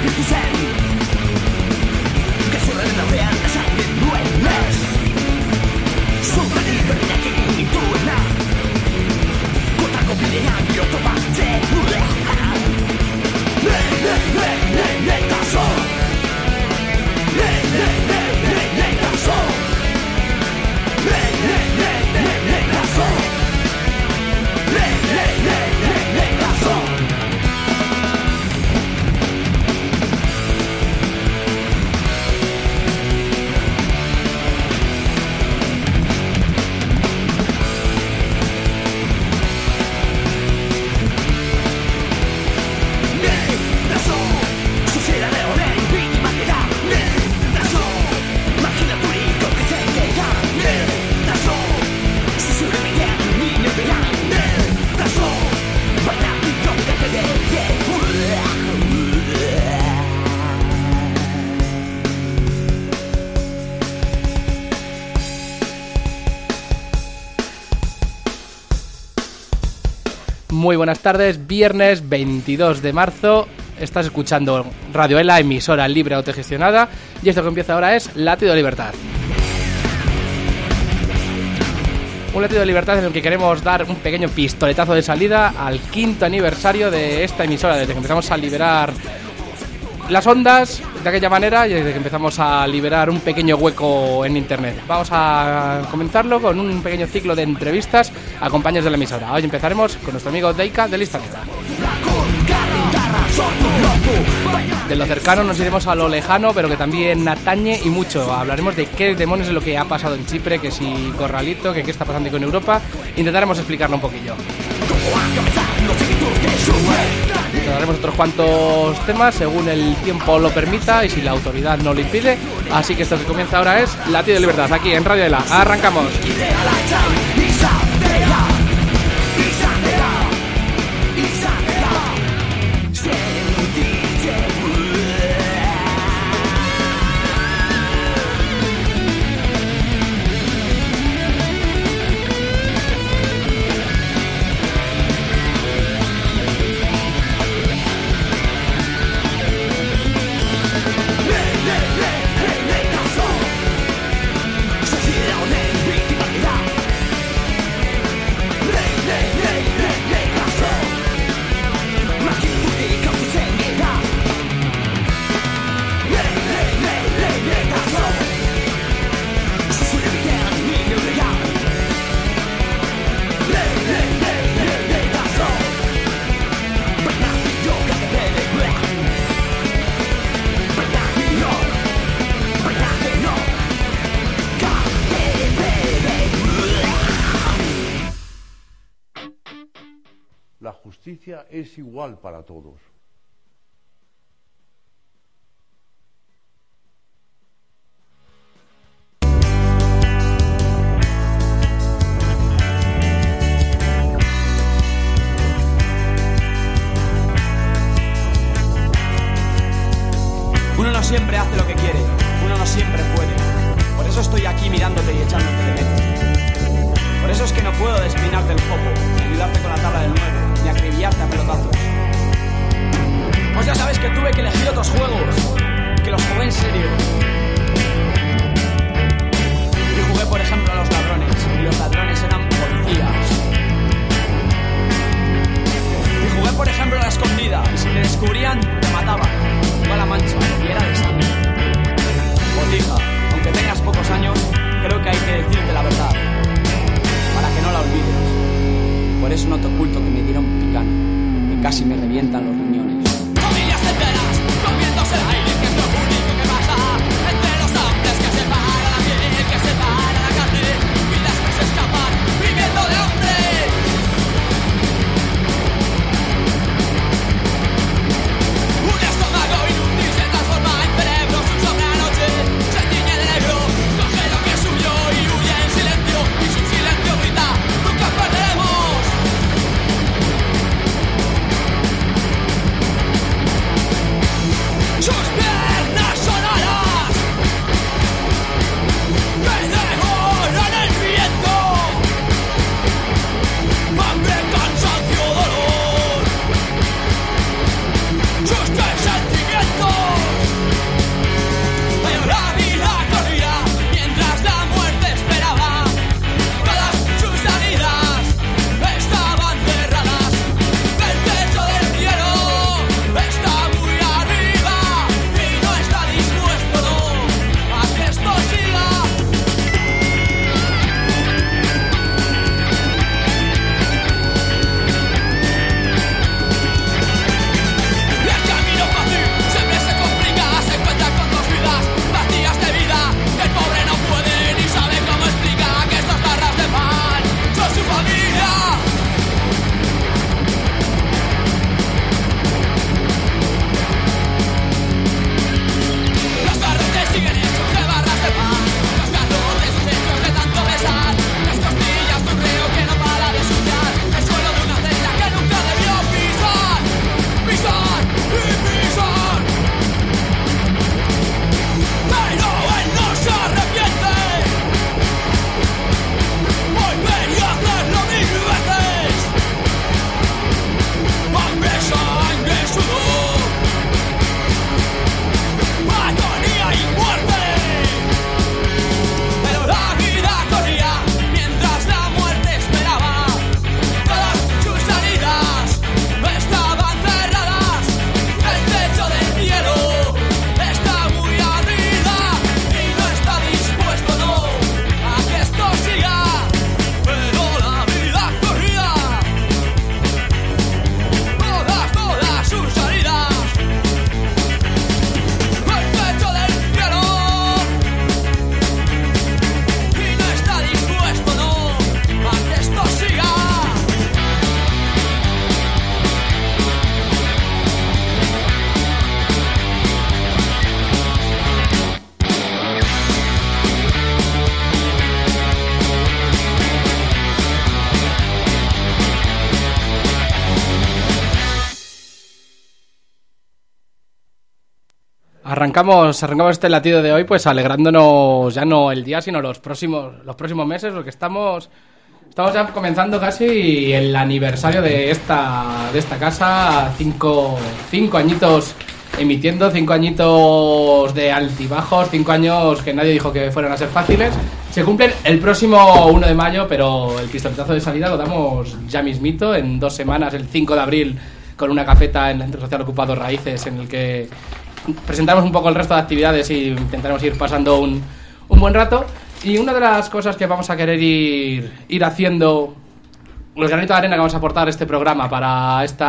Muy buenas tardes, viernes 22 de marzo, estás escuchando Radio ELA, emisora libre autogestionada, y esto que empieza ahora es Latido de Libertad. Un latido de libertad en el que queremos dar un pequeño pistoletazo de salida al 5º aniversario de esta emisora, desde que empezamos a liberar las ondas de aquella manera y desde que empezamos a liberar un pequeño hueco en internet. Vamos a comenzarlo con un pequeño ciclo de entrevistas a compañeros de la emisora. Hoy empezaremos con nuestro amigo Deika de Lista Negra. De lo cercano nos iremos a lo lejano, pero que también atañe y mucho. Hablaremos de qué demonios es lo que ha pasado en Chipre, que si Corralito, que qué está pasando con Europa. Intentaremos explicarlo un poquillo. Trataremos otros cuantos temas según el tiempo lo permita y si la autoridad no lo impide. Así que esto que comienza ahora es Latido de Libertad, aquí en Radio ELA. Arrancamos. La justicia es igual para todos. Uno no siempre hace lo que quiere, uno no siempre puede. Por eso estoy aquí mirándote y echándote de menos. Por eso es que no puedo despinarte el foco, ni ayudarte con la tabla del 9, ni acribillarte a pelotazos. Pues ya sabes que tuve que elegir otros juegos, que los jugué en serio. Y jugué, por ejemplo, a los ladrones, y los ladrones eran policías. Y jugué, por ejemplo, a la escondida, y si te descubrían, te mataban. Iba a la mancha, y era de sangre. Botija, aunque tengas pocos años, creo que hay que decirte la verdad, para que no la olvides. Por eso no te oculto que me dieron picano, que casi me revientan los riñones. Familias enteras, comiéndose el aire, que es lo único que pasa entre los hombres que separan la piel, que separan la carne, vidas que se escapan, viviendo de hambre. Un estómago inútil se transforma en cerebro, su sombra noche se tiñe de negro, coge lo que es suyo y huye en silencio, y su silencio grita, nunca perderemos. arrancamos este latido de hoy, pues alegrándonos ya no el día, sino los próximos meses, porque estamos ya comenzando casi el aniversario de esta casa, 5 añitos emitiendo, 5 añitos de altibajos, 5 años que nadie dijo que fueran a ser fáciles. Se cumplen el próximo 1 de mayo, pero el pistoletazo de salida lo damos ya mismito, en 2 semanas, el 5 de abril, con una cafeta en el Centro Social Ocupado Raíces, en el que presentamos un poco el resto de actividades y intentaremos ir pasando un buen rato. Y una de las cosas que vamos a querer ir haciendo, los granitos de arena que vamos a aportar este programa para este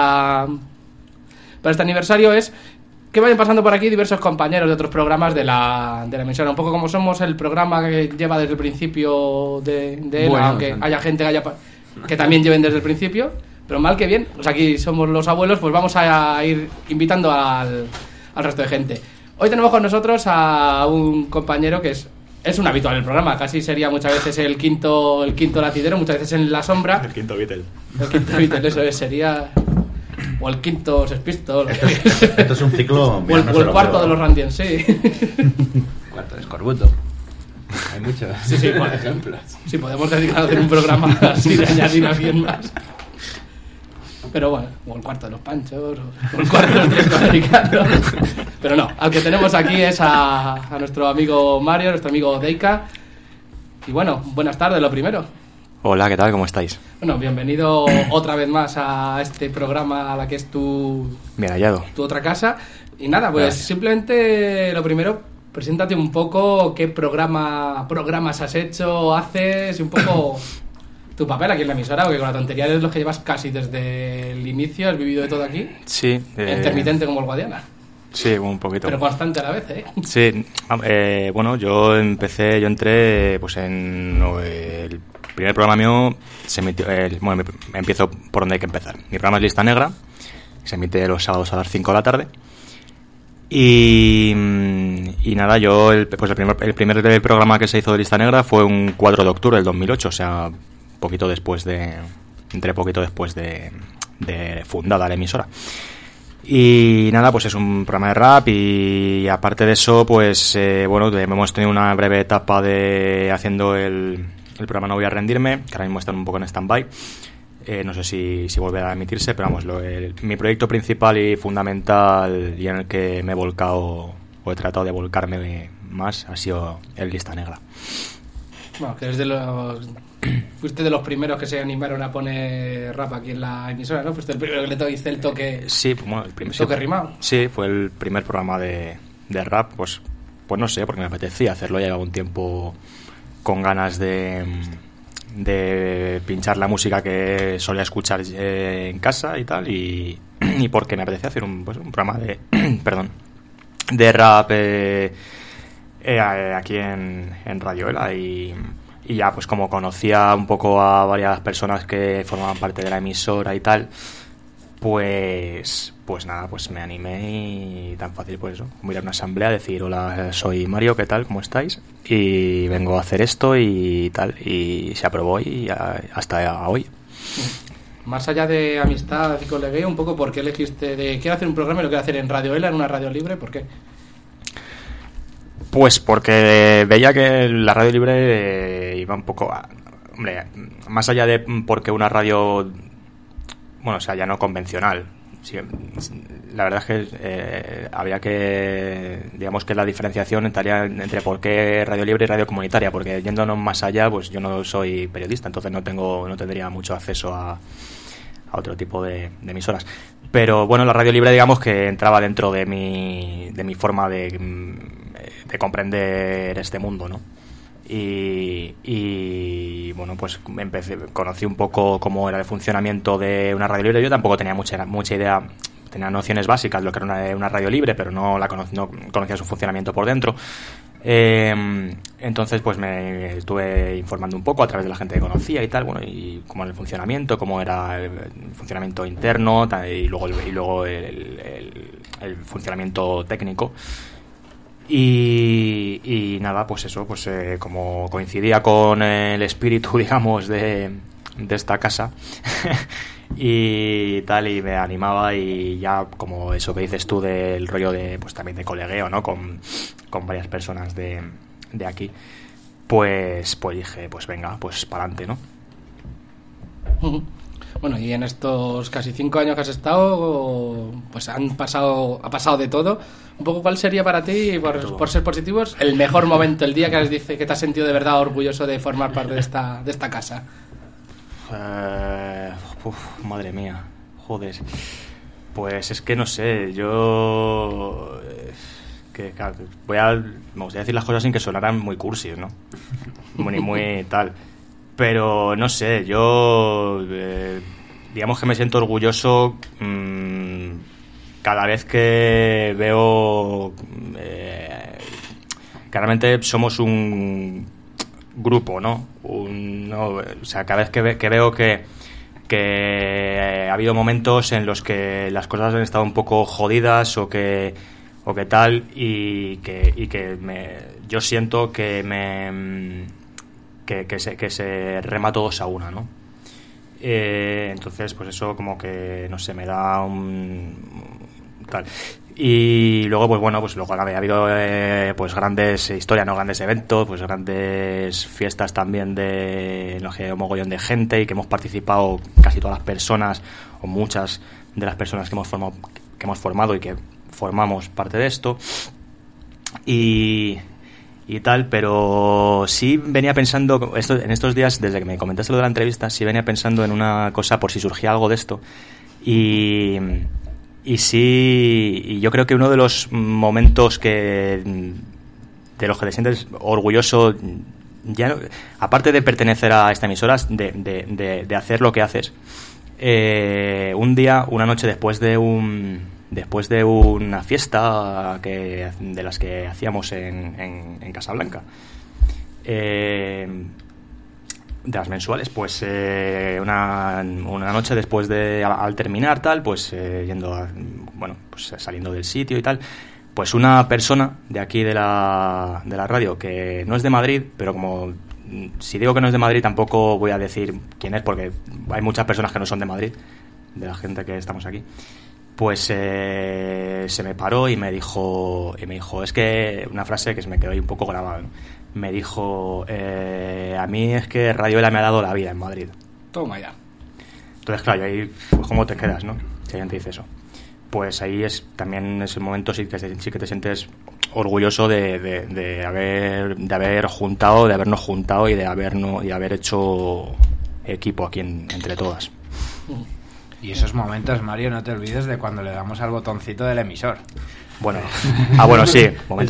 aniversario, es que vayan pasando por aquí diversos compañeros de otros programas de la emisora. Un poco como somos el programa que lleva desde el principio de él, bueno, aunque haya gente que también lleven desde el principio, pero mal que bien, pues aquí somos los abuelos, pues vamos a ir invitando al resto de gente. Hoy tenemos con nosotros a un compañero que es un habitual del programa, casi sería muchas veces el quinto latidero, muchas veces en la sombra. El quinto Beatle. El quinto Beatle, eso es, sería... O el quinto Sex Pistols. Esto es un ciclo... o el cuarto de los Randian, sí. Cuarto de Escorbuto. Hay muchos. Sí, por ejemplo. Sí, podemos dedicar a hacer un programa así de añadir a 100 más. Pero bueno, o el cuarto de los Panchos, o el cuarto de los Tres Americanos. Pero no, al que tenemos aquí es a nuestro amigo Mario, nuestro amigo Deika. Y bueno, buenas tardes, lo primero. Hola, ¿qué tal? ¿Cómo estáis? Bueno, bienvenido otra vez más a este programa, a la que es tu otra casa. Y nada, pues gracias. Simplemente lo primero, preséntate un poco, qué programas has hecho, haces, y un poco tu papel aquí en la emisora, porque con la tontería de los que llevas casi desde el inicio, has vivido de todo aquí. Sí. Intermitente como el Guadiana. Sí, un poquito. Pero constante a la vez, ¿eh? Sí, bueno, yo entré pues en el primer programa mío, empiezo por donde hay que empezar. Mi programa es Lista Negra, se emite los sábados a las 5 de la tarde. Y nada, yo el primer programa que se hizo de Lista Negra fue un 4 de octubre del 2008, o sea, poquito después de fundada la emisora. Y nada, pues es un programa de rap y aparte de eso, pues bueno, hemos tenido una breve etapa de haciendo el programa No Voy a Rendirme, que ahora mismo está un poco en stand-by. No sé si volverá a emitirse, pero vamos, mi proyecto principal y fundamental y en el que me he volcado o he tratado de volcarme más ha sido el Lista Negra. Bueno, que fuiste de los primeros que se animaron a poner rap aquí en la emisora, ¿no? Fuiste el primero que le hice el toque. Sí, bueno, el primer toque rimado. Sí, fue el primer programa de rap, pues no sé, porque me apetecía hacerlo. Ya llevaba un tiempo con ganas de pinchar la música que solía escuchar en casa y tal, y porque me apetecía hacer un programa de rap aquí en Radioela y ya pues como conocía un poco a varias personas que formaban parte de la emisora y tal, pues nada, pues me animé y tan fácil pues eso, como ir a una asamblea, decir hola, soy Mario, ¿qué tal? ¿Cómo estáis? Y vengo a hacer esto y tal, y se aprobó y hasta hoy. Más allá de amistad y colegueo, un poco, ¿por qué elegiste quiero hacer un programa y lo quiero hacer en Radioela, en una radio libre? ¿Por qué? Pues porque veía que la radio libre iba un poco hombre, más allá de porque una radio, bueno, o sea, ya no convencional. Sí, la verdad es que había que, digamos que la diferenciación estaría entre por qué radio libre y radio comunitaria, porque yéndonos más allá, pues yo no soy periodista, entonces no tendría mucho acceso a otro tipo de emisoras. Pero bueno, la radio libre, digamos que entraba dentro de mi forma de comprender este mundo, ¿no? Y bueno, pues conocí un poco cómo era el funcionamiento de una radio libre. Yo tampoco tenía mucha idea, tenía nociones básicas de lo que era una radio libre, pero no conocía su funcionamiento por dentro. Entonces pues me estuve informando un poco a través de la gente que conocía y tal, bueno, y cómo era el funcionamiento, cómo era el funcionamiento interno y luego el funcionamiento técnico. Y nada, pues eso, pues como coincidía con el espíritu, digamos, de esta casa y tal, y me animaba, y ya como eso que dices tú del rollo de, pues también de colegueo, ¿no? Con varias personas de aquí, pues dije, pues venga, pues para adelante, ¿no? Bueno, y en estos casi 5 años que has estado, pues ha pasado de todo. Un poco, ¿cuál sería para ti, por ser positivos, el mejor momento, el día que dice que te has sentido de verdad orgulloso de formar parte de esta casa? Madre mía, joder. Pues es que no sé, yo... claro, me gustaría decir las cosas sin que sonaran muy cursis, ¿no? Muy tal. Pero no sé, yo digamos que me siento orgulloso cada vez que veo claramente somos un grupo, ¿no? O sea, cada vez que veo que ha habido momentos en los que las cosas han estado un poco jodidas o que tal, y que yo siento que se rema todos a una, ¿no? Entonces, pues eso como que, no sé, me da un tal. Y luego, pues bueno, pues luego ha habido pues grandes historias, ¿no? Grandes eventos, pues grandes fiestas también en los que hay un mogollón de gente y que hemos participado casi todas las personas, o muchas de las personas que hemos formado y que formamos parte de esto. Y tal, pero sí venía pensando en estos días, desde que me comentaste lo de la entrevista, sí venía pensando en una cosa por si surgía algo de esto, y yo creo que uno de los momentos de los que te sientes orgulloso, ya aparte de pertenecer a esta emisora, de hacer lo que haces, una noche después de una fiesta de las que hacíamos en Casablanca, de las mensuales, pues una noche después al terminar tal, pues pues saliendo del sitio y tal, pues una persona de aquí de la radio, que no es de Madrid, pero como si digo que no es de Madrid tampoco voy a decir quién es, porque hay muchas personas que no son de Madrid, de la gente que estamos aquí, pues se me paró y me dijo, es que una frase que se me quedó ahí un poco grabada, ¿no? Me dijo, a mí es que Radiuela me ha dado la vida en Madrid. Toma ya. Entonces, claro, ahí, pues, ¿cómo te quedas, no? Si alguien te dice eso. Pues ahí también ese momento sí que te sientes orgulloso de habernos juntado y de haber hecho equipo aquí entre todas. Y esos momentos, Mario, no te olvides de cuando le damos al botoncito del emisor. Bueno, sí,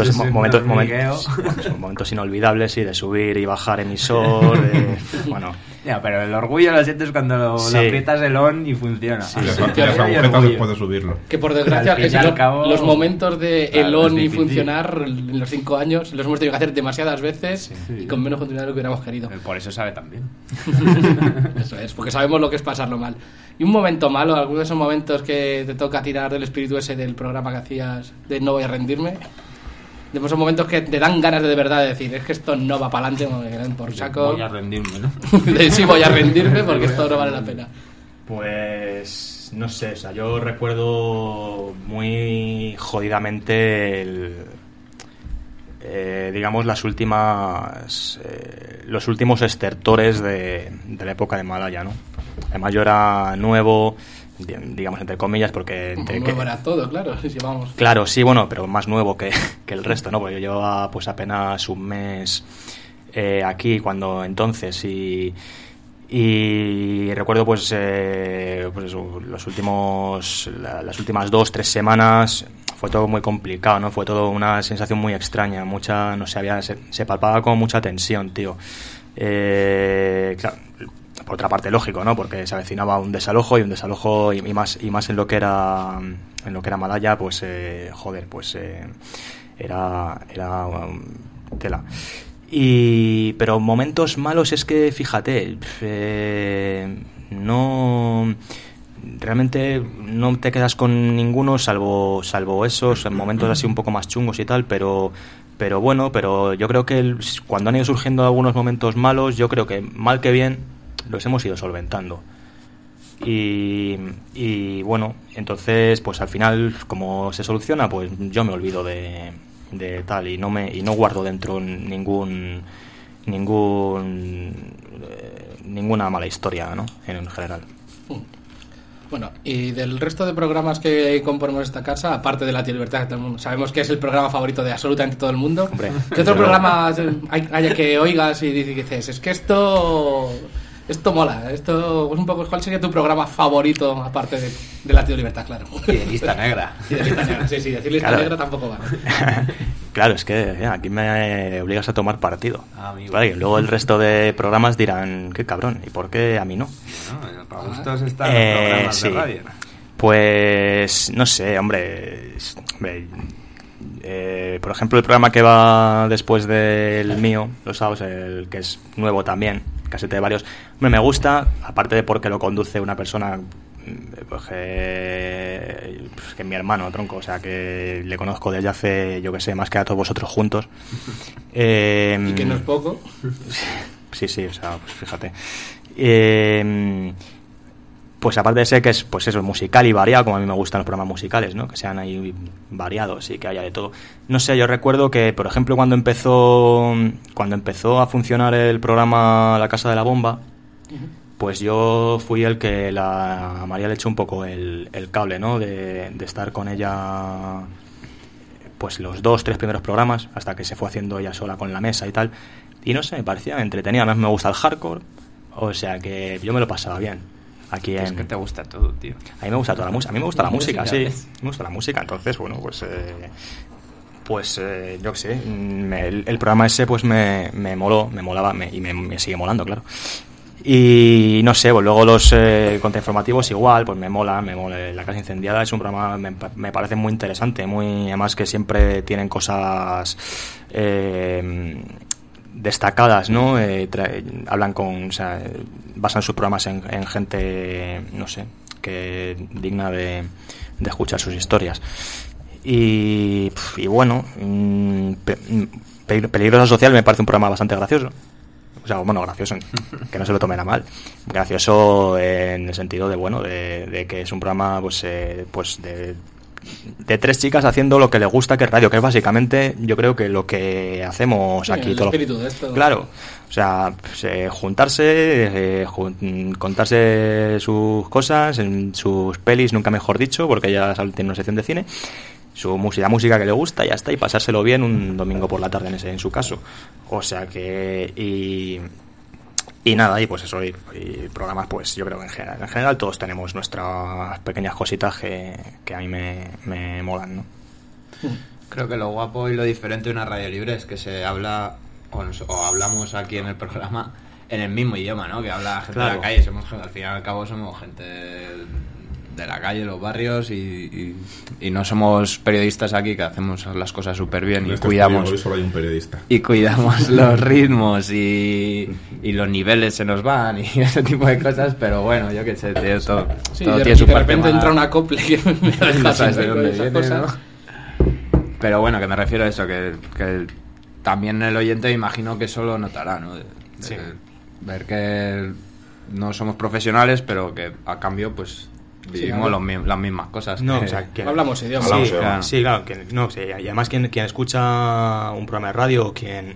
momentos inolvidables, sí, de subir y bajar emisor, bueno. Ya, pero el orgullo lo sientes cuando lo aprietas el on y funciona. Sí, tienes agujetas después de subirlo. Que por desgracia, los momentos de el on y funcionar en los 5 años los hemos tenido que hacer demasiadas veces y con menos continuidad de lo que hubiéramos querido. Por eso sabe tan bien. Eso es, porque sabemos lo que es pasarlo mal. Y un momento malo, alguno de esos momentos que te toca tirar del espíritu ese del programa que hacías de no voy a rendirme, de esos momentos que te dan ganas de verdad de decir, es que esto no va para adelante, me quedan por saco. Voy a rendirme, ¿no? Sí, voy a rendirme porque esto no vale la pena. Pues no sé, o sea, yo recuerdo muy jodidamente digamos los últimos estertores de la época de Malaya, ¿no? Además yo era nuevo, digamos entre comillas, porque nuevo era todo, claro, si vamos. Claro, sí, bueno, pero más nuevo que el resto, ¿no? Porque yo llevaba pues apenas un mes aquí cuando entonces, y recuerdo pues eso, las últimas 2-3 semanas fue todo muy complicado, ¿no? Fue todo una sensación muy extraña, no sé, se palpaba con mucha tensión, tío. Claro, por otra parte lógico, ¿no? Porque se avecinaba un desalojo y más en lo que era Malaya, pues era tela. Pero momentos malos es que, fíjate, realmente no te quedas con ninguno salvo esos en momentos así un poco más chungos y tal, pero bueno, pero yo creo que cuando han ido surgiendo algunos momentos malos, yo creo que mal que bien los hemos ido solventando. Y bueno, entonces pues al final, como se soluciona, pues yo me olvido de tal y no guardo dentro ninguna mala historia, ¿no? En general. Bueno, y del resto de programas que componemos esta casa, aparte de La Tía Libertad, que todo el mundo sabemos que es el programa favorito de absolutamente todo el mundo. Hombre, ¿qué otro programa haya que oigas y dices, es que esto mola, esto un poco, ¿cuál sería tu programa favorito aparte de La Tía Libertad, claro? Y de Lista Negra. Y de Lista Negra, sí, decir Lista Claro. Negra tampoco vale. Claro, es que aquí me obligas a tomar partido. Vale, y luego el resto de programas dirán, qué cabrón, ¿y por qué a mí no? Bueno, para gustos están los programas sí. de radio. Pues no sé, hombre, por ejemplo, el programa que va después del mío, los sábados, el que es nuevo también, Casete de Varios, me gusta, aparte de porque lo conduce una persona pues que es mi hermano, tronco, o sea, que le conozco desde hace, yo que sé, más que a todos vosotros juntos. Y que no es poco. Sí, o sea, pues fíjate. Pues aparte de ser que es, pues eso, musical y variado, como a mí me gustan los programas musicales, ¿no? Que sean ahí variados y que haya de todo. No sé, yo recuerdo que, por ejemplo, cuando empezó a funcionar el programa La Casa de la Bomba, pues yo fui el que a María le echó un poco el cable, ¿no? De estar con ella, pues los 2-3 primeros programas, hasta que se fue haciendo ella sola con la mesa y tal. Y no sé, me parecía entretenida. Además me gusta el hardcore, o sea que yo me lo pasaba bien. Aquí Es que te gusta todo, tío. A mí me gusta toda la música. A mí me gusta la música, sí. Me gusta la música. Entonces, bueno, pues yo qué sé. El programa ese pues me molaba y me sigue molando, claro. Y no sé, pues luego los contrainformativos igual, pues me mola. La Casa Incendiada es un programa, me parece muy interesante, además que siempre tienen cosas destacadas, ¿no? Hablan o sea, basan sus programas en gente, no sé, que digna de escuchar sus historias. Y bueno, Peligrosa Social me parece un programa bastante gracioso. O sea, bueno, gracioso, que no se lo tomen a mal. Gracioso en el sentido de, bueno, de que es un programa, pues de 3 chicas haciendo lo que les gusta, que es radio, que es básicamente, yo creo que lo que hacemos aquí. El espíritu de esto. Claro, o sea, juntarse, contarse sus cosas, en sus pelis, nunca mejor dicho, porque ella tiene una sección de cine, su música que le gusta, y ya está, y pasárselo bien un domingo por la tarde en su caso. O sea que y nada, y pues eso, y programas, pues yo creo que en general todos tenemos nuestras pequeñas cositas que a mí me molan, ¿no? Creo que lo guapo y lo diferente de una radio libre es que se habla o hablamos aquí en el programa en el mismo idioma, ¿no? Que habla gente de la calle. Al fin y al cabo somos gente de la calle, los barrios, y no somos periodistas aquí que hacemos las cosas súper bien y cuidamos. Hoy solo hay un periodista. Y cuidamos los ritmos y los niveles se nos van y ese tipo de cosas, pero bueno, yo qué sé, tío, todo tiene su de parte repente mala. entra una acople que me deja No sabes de sin dónde esas viene, cosas. ¿no? Pero bueno, que me refiero a eso, que también el oyente imagino que eso lo notará, ¿no? Sí. Ver que no somos profesionales, pero que a cambio pues vivimos las mismas cosas. No, que, o sea, que Hablamos idioma. Sí, claro, que no, sí, y además quien escucha un programa de radio o quien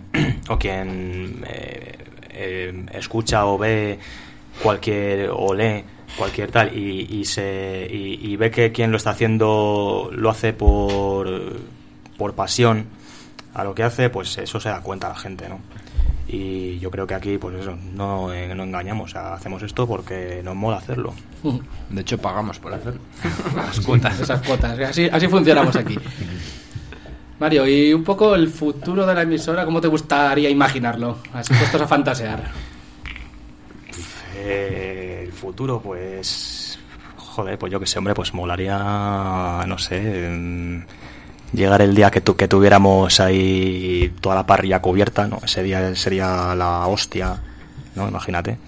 escucha o ve o lee cualquier tal y ve que quien lo está haciendo lo hace por pasión a lo que hace, pues eso se da cuenta la gente, ¿no? Y yo creo que aquí, pues eso, no engañamos, o sea, hacemos esto porque nos mola hacerlo. de hecho, pagamos por hacerlo. Las cuotas. Esas cuotas. Así funcionamos aquí. Mario, y un poco el futuro de la emisora, ¿cómo te gustaría imaginarlo? Así puestos a fantasear. El futuro, pues... Joder, pues yo que sé, hombre, pues molaría, no sé... llegar el día que tuviéramos ahí toda la parrilla cubierta, ¿no? Ese día sería la hostia, ¿no? Imagínate.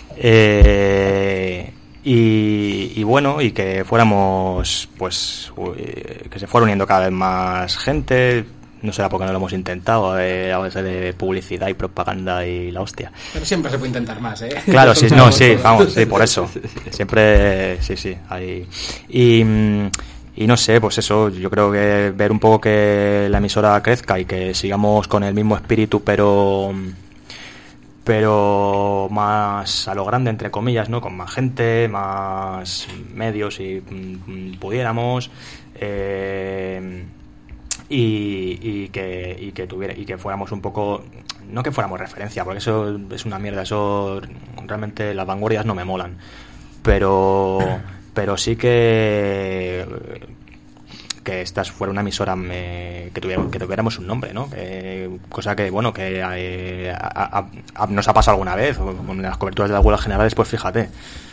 Y bueno, y que fuéramos, pues, que se fuera uniendo cada vez más gente, no será porque no lo hemos intentado, a base de publicidad y propaganda y la hostia. Pero siempre se puede intentar más, ¿eh? Claro, sí, no, sí, vamos, sí, por eso. Siempre, sí, ahí. Y no sé, pues eso, yo creo que ver un poco que la emisora crezca y que sigamos con el mismo espíritu, pero más a lo grande, entre comillas, ¿no? Con más gente, más medios, si pudiéramos, y que fuéramos un poco, no que fuéramos referencia, porque eso es una mierda, eso realmente las vanguardias no me molan, pero sí que esta fuera una emisora que tuviéramos un nombre, ¿no? Cosa que, bueno, que nos ha pasado alguna vez, con las coberturas de las huelgas generales, pues fíjate,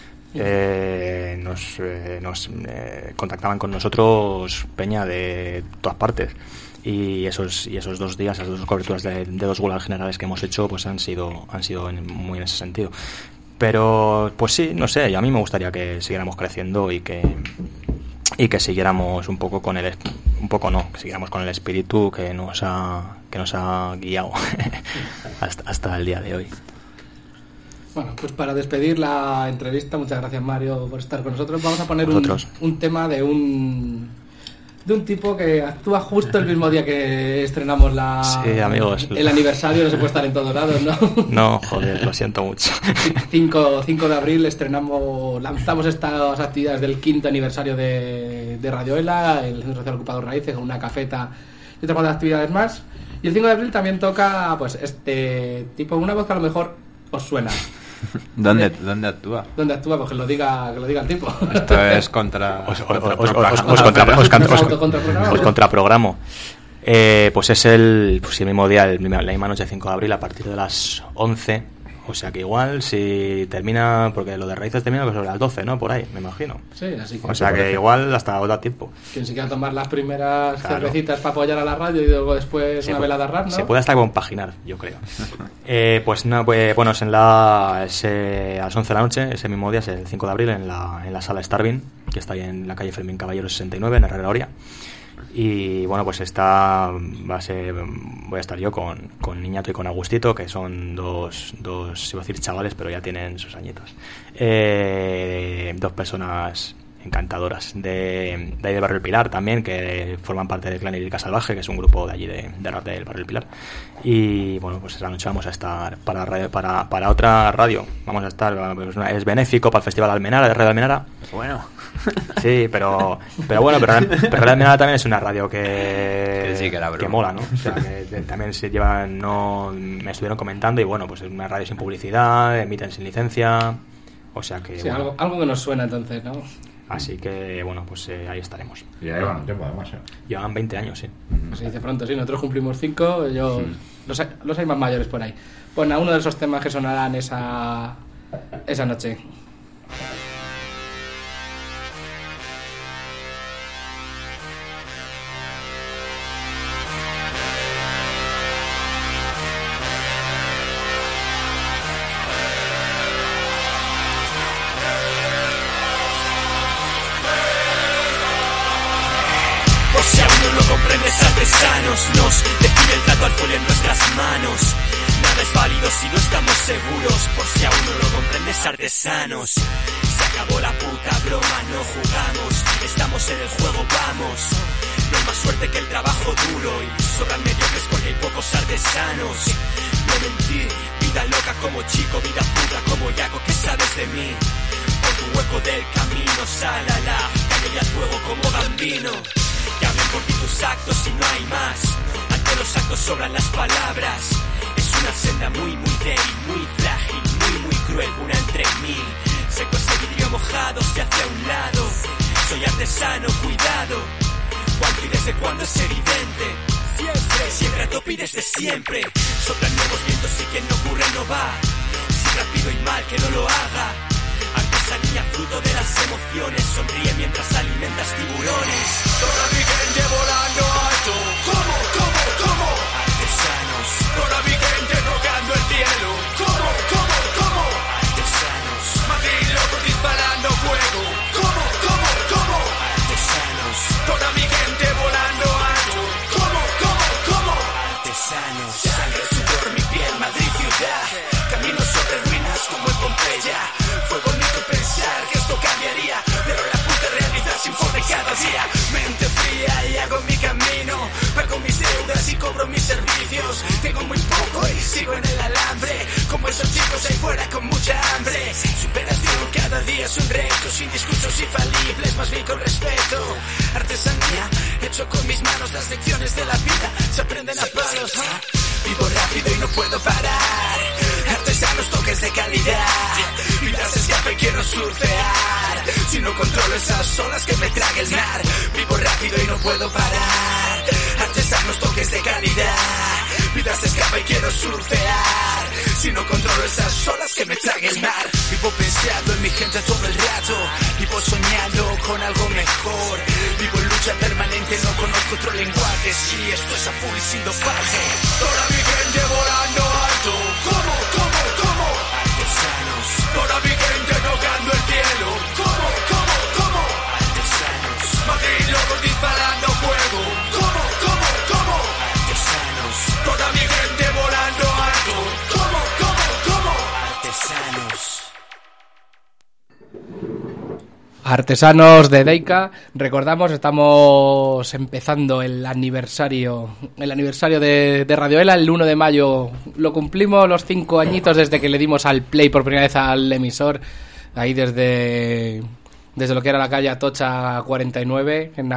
nos contactaban con nosotros peña de todas partes, y esos 2 días, esas 2 coberturas de 2 huelgas generales que hemos hecho, pues han sido muy en ese sentido. Pero pues sí, no sé, a mí me gustaría que siguiéramos creciendo y que siguiéramos un poco que siguiéramos con el espíritu que nos ha guiado hasta el día de hoy. Bueno, pues para despedir la entrevista, muchas gracias, Mario, por estar con nosotros. Vamos a poner un tema de un tipo que actúa justo el mismo día que estrenamos sí, amigos, el aniversario. No se puede estar en todos lados, ¿no? No, joder, lo siento mucho. 5 de abril lanzamos estas actividades del 5º aniversario de Radioela, el Centro Social Ocupado Raíces, con una cafeta y otras 4 actividades más. Y el 5 de abril también toca, pues, este tipo, una voz que a lo mejor os suena. ¿Dónde actúa? ¿Dónde actúa? Pues que lo diga el tipo. Esto es contra... Os contraprogramo. Pues es el mismo día, la misma noche, 5 de abril, a partir de las 11. O sea que igual, si termina, porque lo de Raíces termina sobre las 12, ¿no? Por ahí, me imagino. Sí, así que... O sea que igual hasta otro tiempo. Quien se quiera tomar las primeras cervecitas para apoyar a la radio y luego después una velada rap, ¿no? Se puede hasta compaginar, yo creo. Pues no, bueno, es a las 11 de la noche, ese mismo día, es el 5 de abril, en la sala Starvin, que está ahí en la calle Fermín Caballero 69, en Herrera Oria. Y bueno, pues voy a estar yo con Niñato y con Agustito, que son dos iba a decir chavales, pero ya tienen sus añitos, 2 personas encantadoras de ahí del Barrio El Pilar también, que forman parte del Clan Lírica Salvaje, que es un grupo de allí de rap del Barrio El Pilar. Y bueno, pues esta noche vamos a estar para otra radio, vamos a estar, es benéfico para el Festival Almenara, de Radio Almenara. Bueno, sí, pero bueno, pero Radio Almenara también es una radio que sí, que mola, ¿no? O sea, que también se llevan, me estuvieron comentando, y bueno, pues es una radio sin publicidad, emiten sin licencia, o sea que... Sí, bueno, algo que nos suena entonces, ¿no? Así que, bueno, pues ahí estaremos. Y ya llevan un tiempo, además, Llevan 20 años, sí. Pues se dice pronto, sí. Nosotros cumplimos 5, los hay más mayores por ahí. Pues uno de esos temas que sonarán esa noche. Nos define el trato al folio en nuestras manos. Nada es válido si no estamos seguros. Por si aún no lo comprendes, artesanos. Se acabó la puta broma, no jugamos. Estamos en el juego, vamos. No hay más suerte que el trabajo duro, y sobran mediocres porque hay pocos artesanos. No mentir, vida loca como chico, vida puta como Yaco, ¿qué sabes de mí? Por tu hueco del camino, sal a la calle y al fuego como Gambino. Que hablen por ti tus actos y no hay más. Ante los actos sobran las palabras. Es una senda muy débil, muy frágil, muy cruel, una entre mil. Seco ese vidrio mojado, se hacia un lado. Soy artesano, cuidado. ¿Cuánto y desde cuándo es evidente? Siempre a tope y desde siempre. Soplan nuevos vientos y quien no ocurre no va. Si rápido y mal que no lo haga. Artesanía fruto de las emociones. Sonríe mientras alimentas tiburones. Toda mi gente volando alto. ¿Cómo? Artesanos. Toda mi gente tocando el cielo. ¿Cómo? Artesanos. Madrid loco disparando fuego. ¿Cómo? Artesanos. Toda mi gente volando alto. ¿Cómo? lecciones de la vida se aprenden a palos. Vivo rápido y no puedo parar. Artesanos, toques de calidad. Vidas escape, quiero surfear. Si no controlo esas olas que me trague el mar. Vivo rápido y no puedo parar. Artesanos, toques de calidad. Vidas escape y quiero surfear. Si no controlo esas olas que me trague el mar. Vivo pensando en mi gente todo el rato. Vivo soñando con algo mejor. Vivo en lucha permanente, no conozco otro lenguaje. Sí, esto es a full y sin dopaje. Toda mi gente volando alto. ¿Cómo? Artesanos. Toda mi gente tocando el cielo. ¿Cómo? Artesanos. Madrid loco disparando fuego. ¿Cómo? Artesanos. Toda mi gente volando alto. ¿Cómo? Artesanos de Deika. Recordamos, estamos empezando el aniversario de Radioela. El 1 de mayo lo cumplimos, los 5 añitos desde que le dimos al play por primera vez al emisor. Ahí desde lo que era la calle Atocha 49, en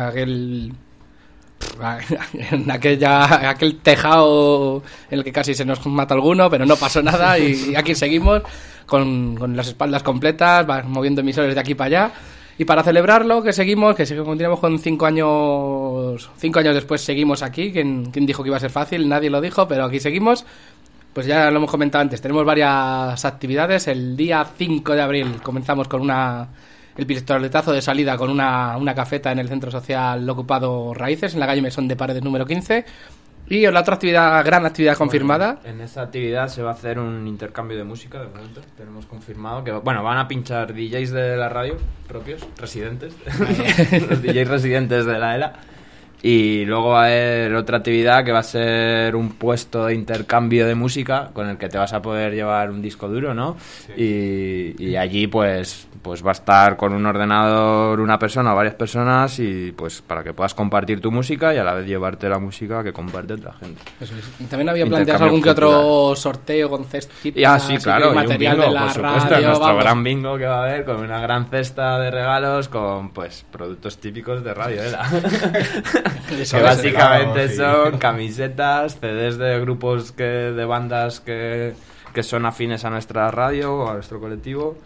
aquel tejado en el que casi se nos mata alguno, pero no pasó nada y aquí seguimos con las espaldas completas, moviendo emisores de aquí para allá. Y para celebrarlo, que continuamos con 5 años. 5 años después seguimos aquí. ¿Quién dijo que iba a ser fácil? Nadie lo dijo, pero aquí seguimos. Pues ya lo hemos comentado antes, tenemos varias actividades. El día 5 de abril comenzamos con el pistoletazo de salida con una cafeta en el Centro Social Ocupado Raíces, en la calle Mesón de Paredes número 15. Y la otra gran actividad confirmada. En esta actividad se va a hacer un intercambio de música, de momento. Tenemos confirmado que van a pinchar DJs de la radio propios, residentes. Los DJs residentes de la ELA. Y luego va a haber otra actividad que va a ser un puesto de intercambio de música con el que te vas a poder llevar un disco duro, ¿no? Sí. Y allí pues va a estar con un ordenador una persona o varias personas y pues para que puedas compartir tu música y a la vez llevarte la música que comparte otra gente. Eso es. Y también había planteado algún que otro sorteo con cestitas, sí, claro, material y un bingo, de la por supuesto, radio, nuestro gran bingo que va a haber con una gran cesta de regalos con pues productos típicos de Radio ELA. Que básicamente son camisetas, CDs de grupos de bandas que son afines a nuestra radio o a nuestro colectivo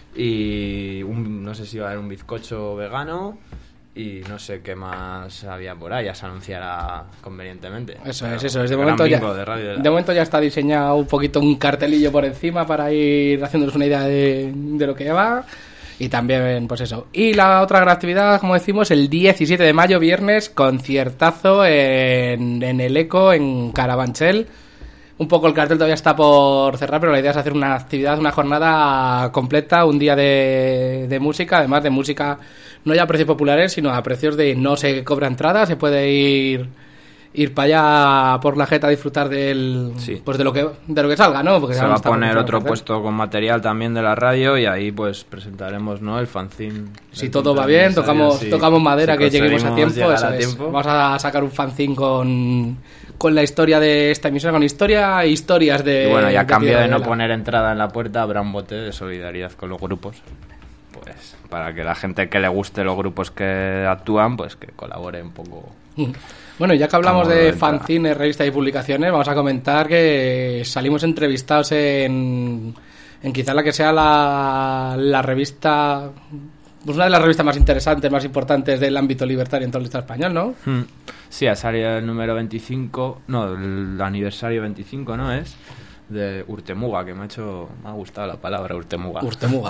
y no sé si va a haber un bizcocho vegano y no sé qué más había por ahí, ya se anunciará convenientemente. Eso es. De momento ya está diseñado un poquito un cartelillo por encima para ir haciéndonos una idea de lo que va. Y también, pues eso. Y la otra gran actividad, como decimos, el 17 de mayo, viernes, conciertazo en el Eco, en Carabanchel. Un poco el cartel todavía está por cerrar, pero la idea es hacer una actividad, una jornada completa, un día de música, además de música no ya a precios populares, sino a precios de no se cobra entrada, se puede ir para allá por la jeta a disfrutar pues de lo que salga, ¿no? Porque se va a poner otro puesto con material también de la radio y ahí pues presentaremos, ¿no? El fanzine. Si todo va bien, tocamos madera, que lleguemos a tiempo, Vamos a sacar un fanzine con la historia de esta emisión, con historias de... Y bueno, y a cambio de no poner entrada en la puerta habrá un bote de solidaridad con los grupos, pues para que la gente que le guste los grupos que actúan, pues que colabore un poco. Bueno, ya que hablamos de fanzines, revistas y publicaciones, vamos a comentar que salimos entrevistados en quizá la que sea la revista, pues una de las revistas más interesantes, más importantes del ámbito libertario en todo el Estado español, ¿no? Sí, ha salido el número 25, el aniversario 25, ¿no? Es de Urtemuga, que me ha gustado la palabra Urtemuga.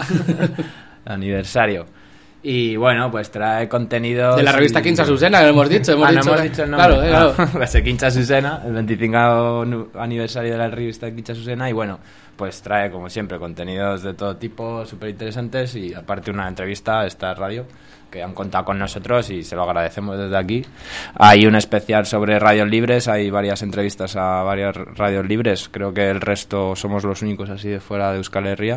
Aniversario. Y bueno, pues trae contenido de la revista Quincha Susena, que lo hemos dicho. No hemos dicho el nombre. Claro. Pues Quincha Susena, el 25 aniversario de la revista Quincha Susena. Y bueno, pues trae, como siempre, contenidos de todo tipo, súper interesantes. Y aparte una entrevista a esta radio que han contado con nosotros y se lo agradecemos desde aquí. Hay un especial sobre radios libres, hay varias entrevistas a varias radios libres. Creo que el resto somos los únicos así de fuera de Euskal Herria.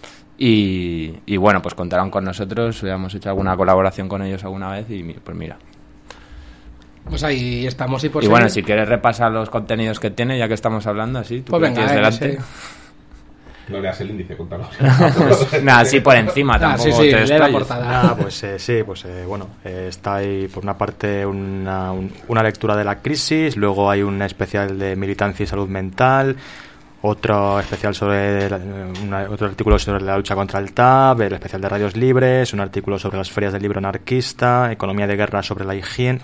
Y bueno, pues contarán con nosotros, hemos hecho alguna colaboración con ellos alguna vez y pues mira. Pues ahí estamos y bueno, si quieres repasar los contenidos que tiene, ya que estamos hablando así, tú pues venga, tienes delante. No leas el índice, cuéntalo. Nada, así por encima tampoco. Sí, te lee la explayes. portada. Bueno, está ahí por una parte una lectura de la crisis, luego hay un especial de militancia y salud mental, otro especial sobre otro artículo sobre la lucha contra el TAP, el especial de radios libres, un artículo sobre las ferias del libro anarquista, economía de guerra sobre la higiene,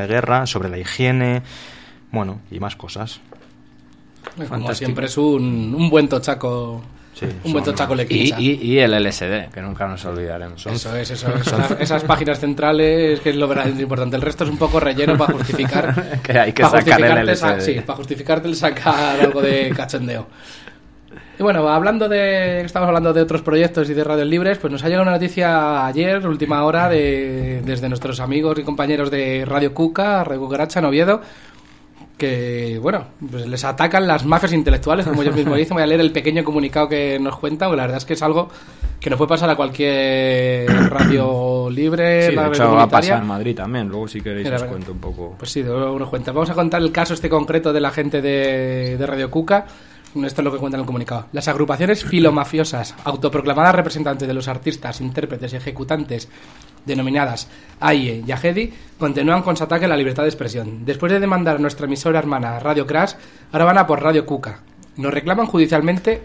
bueno, y más cosas. Como siempre es un buen tochaco. Sí, buen tochaco lectura. Y el LSD, que nunca nos olvidaremos. Eso es. Esas páginas centrales, que es lo verdaderamente importante. El resto es un poco relleno para justificar. Que hay que sacar el LSD. Sí, para justificarte el sacar algo de cachondeo. Y bueno, estamos hablando de otros proyectos y de radios libres, pues nos ha llegado una noticia ayer, última hora, desde nuestros amigos y compañeros de Radio Cuca, Radio Cucaracha en Oviedo, que, bueno, pues les atacan las mafias intelectuales, como ellos mismos dicen. Voy a leer el pequeño comunicado que nos cuentan, porque la verdad es que es algo que nos puede pasar a cualquier radio libre. Sí, de hecho va a pasar en Madrid también, luego si queréis os cuento un poco. Pues sí, luego nos cuenta. Vamos a contar el caso concreto de la gente de Radio Cuca. Esto es lo que cuenta en el comunicado. Las agrupaciones filomafiosas, autoproclamadas representantes de los artistas, intérpretes y ejecutantes, denominadas AIE y AGEDI, continúan con su ataque a la libertad de expresión. Después de demandar a nuestra emisora hermana Radio Crash, ahora van a por Radio Cuca. Nos reclaman judicialmente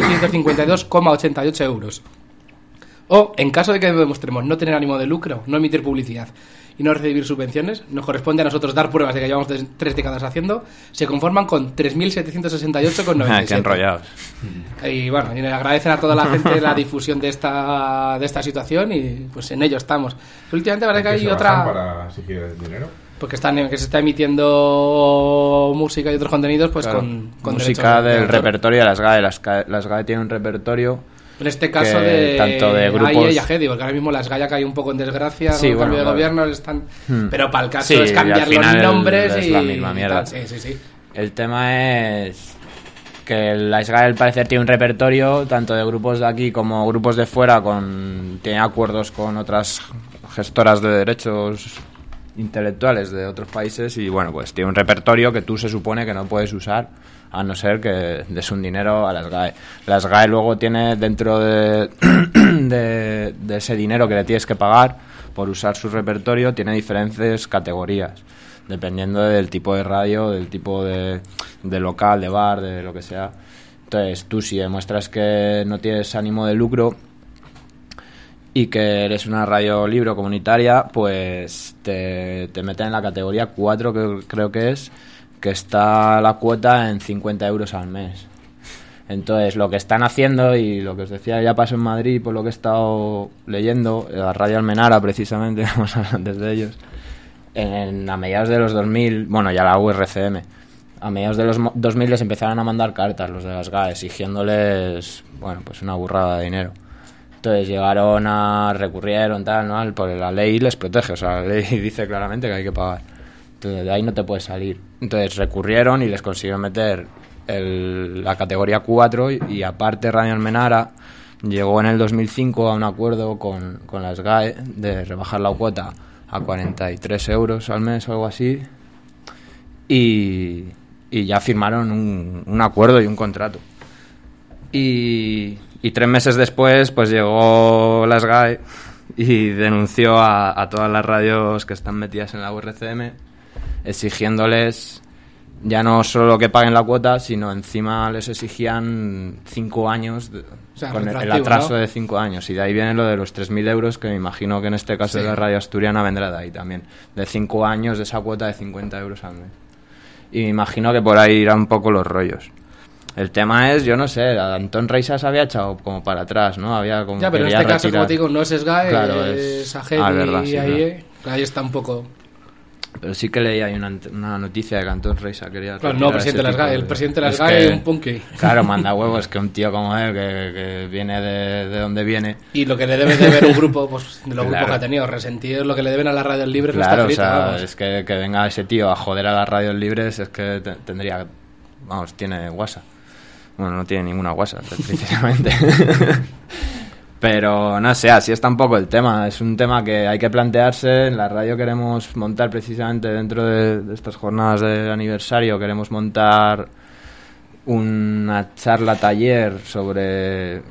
12.552,88 euros. O, en caso de que demostremos no tener ánimo de lucro, no emitir publicidad y no recibir subvenciones, nos corresponde a nosotros dar pruebas de que llevamos 3 décadas haciendo, se conforman con 3.768,97. Qué enrollados. Y bueno, y le agradecen a toda la gente la difusión de esta situación y pues en ello estamos. Últimamente parece que hay otra... ¿Para exigir dinero? Porque que se está emitiendo música y otros contenidos pues claro, con música del repertorio de las GAE. Las GAE tienen un repertorio... En este caso de tanto de grupos... AIE y AGEDI, porque ahora mismo las GAE cae un poco en desgracia, sí, con el cambio de gobierno están... Pero para el caso es cambiar los nombres es la misma mierda. Sí. El tema es que la SGAE al parecer tiene un repertorio tanto de grupos de aquí como grupos de fuera, tiene acuerdos con otras gestoras de derechos intelectuales de otros países y bueno, pues tiene un repertorio que tú se supone que no puedes usar a no ser que des un dinero a las GAE. Las GAE luego tiene dentro de ese dinero que le tienes que pagar por usar su repertorio, tiene diferentes categorías, dependiendo del tipo de radio, del tipo de local, de bar, de lo que sea. Entonces, tú si demuestras que no tienes ánimo de lucro y que eres una radio libre o comunitaria, pues te meten en la categoría 4, que creo que está la cuota en 50 euros al mes. Entonces, lo que están haciendo, y lo que os decía ya pasó en Madrid, por lo que he estado leyendo, la Radio Almenara, precisamente, vamos a hablar antes de ellos, a mediados de los 2000, bueno, ya la URCM, a mediados de los 2000 les empezaron a mandar cartas los de las GAE, exigiéndoles, bueno, pues una burrada de dinero. Entonces recurrieron, tal, ¿no? Por la ley les protege, o sea, la ley dice claramente que hay que pagar. Entonces, de ahí no te puedes salir. Entonces, recurrieron y les consiguieron meter la categoría 4 y aparte Radio Almenara llegó en el 2005 a un acuerdo con las GAE de rebajar la cuota a 43 euros al mes o algo así y ya firmaron un acuerdo y un contrato. Y 3 meses después pues llegó las GAE y denunció a todas las radios que están metidas en la URCM exigiéndoles ya no solo que paguen la cuota, sino encima les exigían 5 años, o sea, con el atraso, ¿no?, de 5 años. Y de ahí viene lo de los 3.000 euros, que me imagino que en este caso de la radio asturiana vendrá de ahí también. De 5 años de esa cuota de 50 euros al mes. Y me imagino que por ahí irán un poco los rollos. El tema es, yo no sé, Antón Reisas había echado como para atrás, ¿no? Había como ya, pero en este caso, como te digo, no es SGAE, claro, es AGEDI y AIE. Ahí está un poco... Pero sí que leí ahí una noticia de que Antón Reisa quería... Claro, no, presidente de las GAE. El presidente de las GAE es un punky. Claro, manda huevos que un tío como él, que viene de donde viene... Y lo que le debe de ver un grupo, pues de los grupos que ha tenido, resentido, lo que le deben a las radios libres, claro, no está frito, o sea, vamos. Es que venga ese tío a joder a las radios libres, es que tendría... Vamos, tiene WhatsApp. Bueno, no tiene ninguna WhatsApp, precisamente. Pero no sé, así está un poco el tema. Es un tema que hay que plantearse. En la radio queremos montar precisamente dentro de estas jornadas de aniversario, queremos montar una charla taller sobre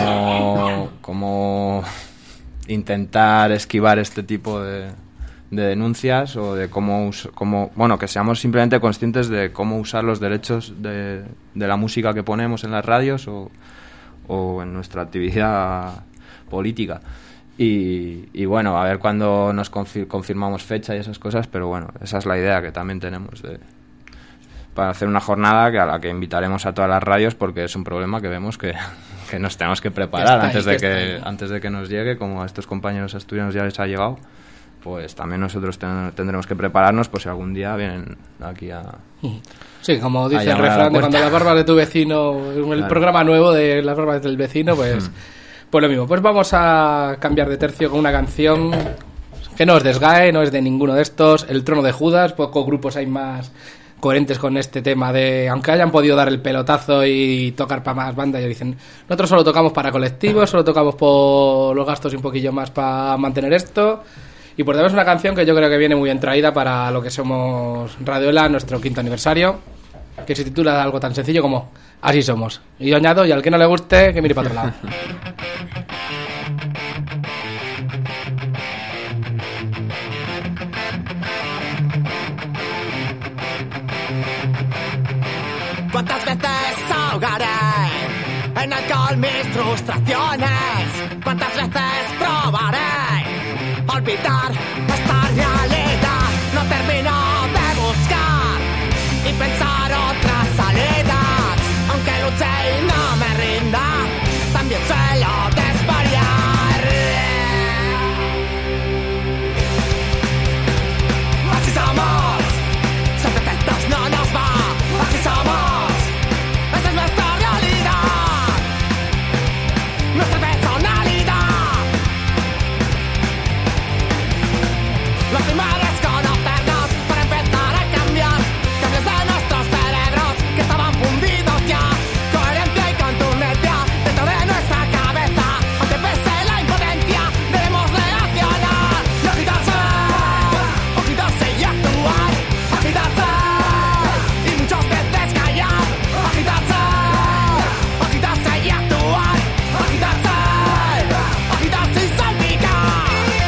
cómo intentar esquivar este tipo de denuncias, o de cómo que seamos simplemente conscientes de cómo usar los derechos de la música que ponemos en las radios o en nuestra actividad política. Y bueno, a ver cuándo nos confirmamos fecha y esas cosas, pero bueno, esa es la idea que también tenemos para hacer una jornada a la que invitaremos a todas las radios, porque es un problema que vemos que nos tenemos que preparar antes de que nos llegue, como a estos compañeros asturianos ya les ha llegado. Pues también nosotros tendremos que prepararnos por si algún día vienen aquí a... Sí, como dice el refrán de cuando las barbas de tu vecino, el claro. Programa nuevo de las barbas del vecino, pues lo mismo. Pues vamos a cambiar de tercio con una canción que no os desgae, no es de ninguno de estos, El trono de Judas. Pocos grupos hay más coherentes con este tema de, aunque hayan podido dar el pelotazo y tocar para más bandas, y dicen, nosotros solo tocamos para colectivos, solo tocamos por los gastos y un poquillo más para mantener esto. Y por demás es una canción que yo creo que viene muy bien traída para lo que somos Radioela, nuestro 5º aniversario, que se titula algo tan sencillo como Así somos. Y yo añado, y al que no le guste, que mire para otro lado. ¿Cuántas veces ahogaré en alcohol mis frustraciones? ¿Cuántas veces probaré olvidar esta realidad? No termino de buscar y pensar otras salidas. Aunque luche y no me rinda, también suelo desvariar. Así somos, ser perfectos no nos va. Así somos, esa es nuestra realidad, nuestra personalidad. Lo primero es conocernos para empezar a cambiar. Cambios de nuestros cerebros que estaban fundidos ya. Coherencia y contundencia dentro de nuestra cabeza. Aunque pese la impotencia, debemos reaccionar y agitarse y actuar. Agitarse y muchas veces callar. Agitarse y actuar. Agitarse y salpicar.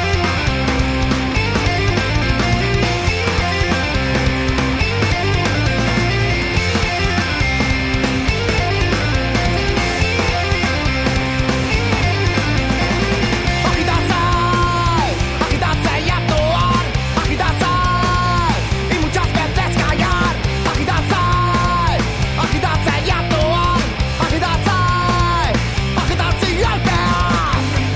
Agitarse y actuar, agitarse y muchas veces callar, agitarse y actuar, agitarse y golpear.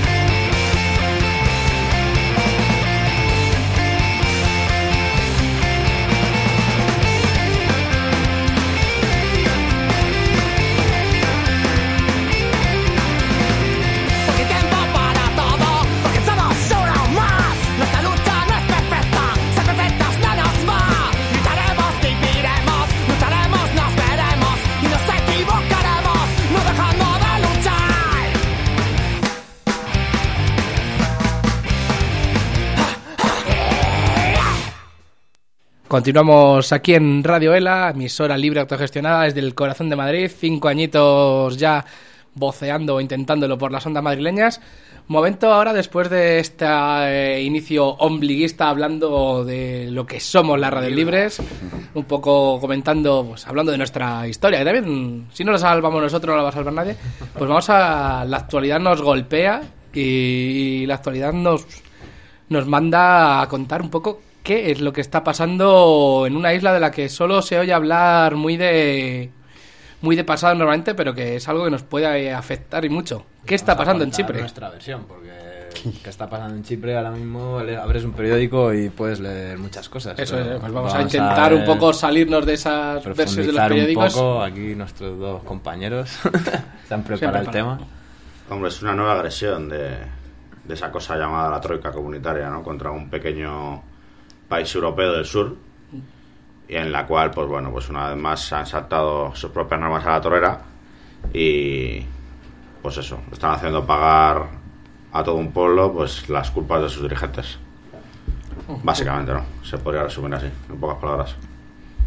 Porque hay tiempo para todo, porque somos uno más. Nuestra lucha no es perfecta, ser perfectas no nos va. Lucharemos, viviremos, lucharemos, nos veremos y nos equivocaremos, no dejando de luchar. Continuamos aquí en Radioela, emisora libre autogestionada desde el corazón de Madrid, 5 añitos ya voceando o intentándolo por las ondas madrileñas. Momento ahora, después de este inicio ombliguista, hablando de lo que somos las radios libres, un poco comentando, pues hablando de nuestra historia, y también, si no lo salvamos nosotros, no lo va a salvar nadie, pues vamos a... La actualidad nos golpea y la actualidad nos manda a contar un poco qué es lo que está pasando en una isla de la que solo se oye hablar muy de pasado normalmente, pero que es algo que nos puede afectar y mucho. ¿Qué está pasando en Chipre? Nuestra versión, porque ¿qué está pasando en Chipre ahora mismo? Abres un periódico y puedes leer muchas cosas. Eso es, pues vamos a intentar un poco salirnos de esas versiones de los periódicos. Un poco, aquí nuestros dos compañeros se han preparado el tema. Hombre, es una nueva agresión de esa cosa llamada la troika comunitaria, ¿no? Contra un pequeño país europeo del sur, y en la cual, pues bueno, pues una vez más se han saltado sus propias normas a la torera y pues eso, están haciendo pagar a todo un pueblo pues las culpas de sus dirigentes. Básicamente, ¿no? Se podría resumir así, en pocas palabras.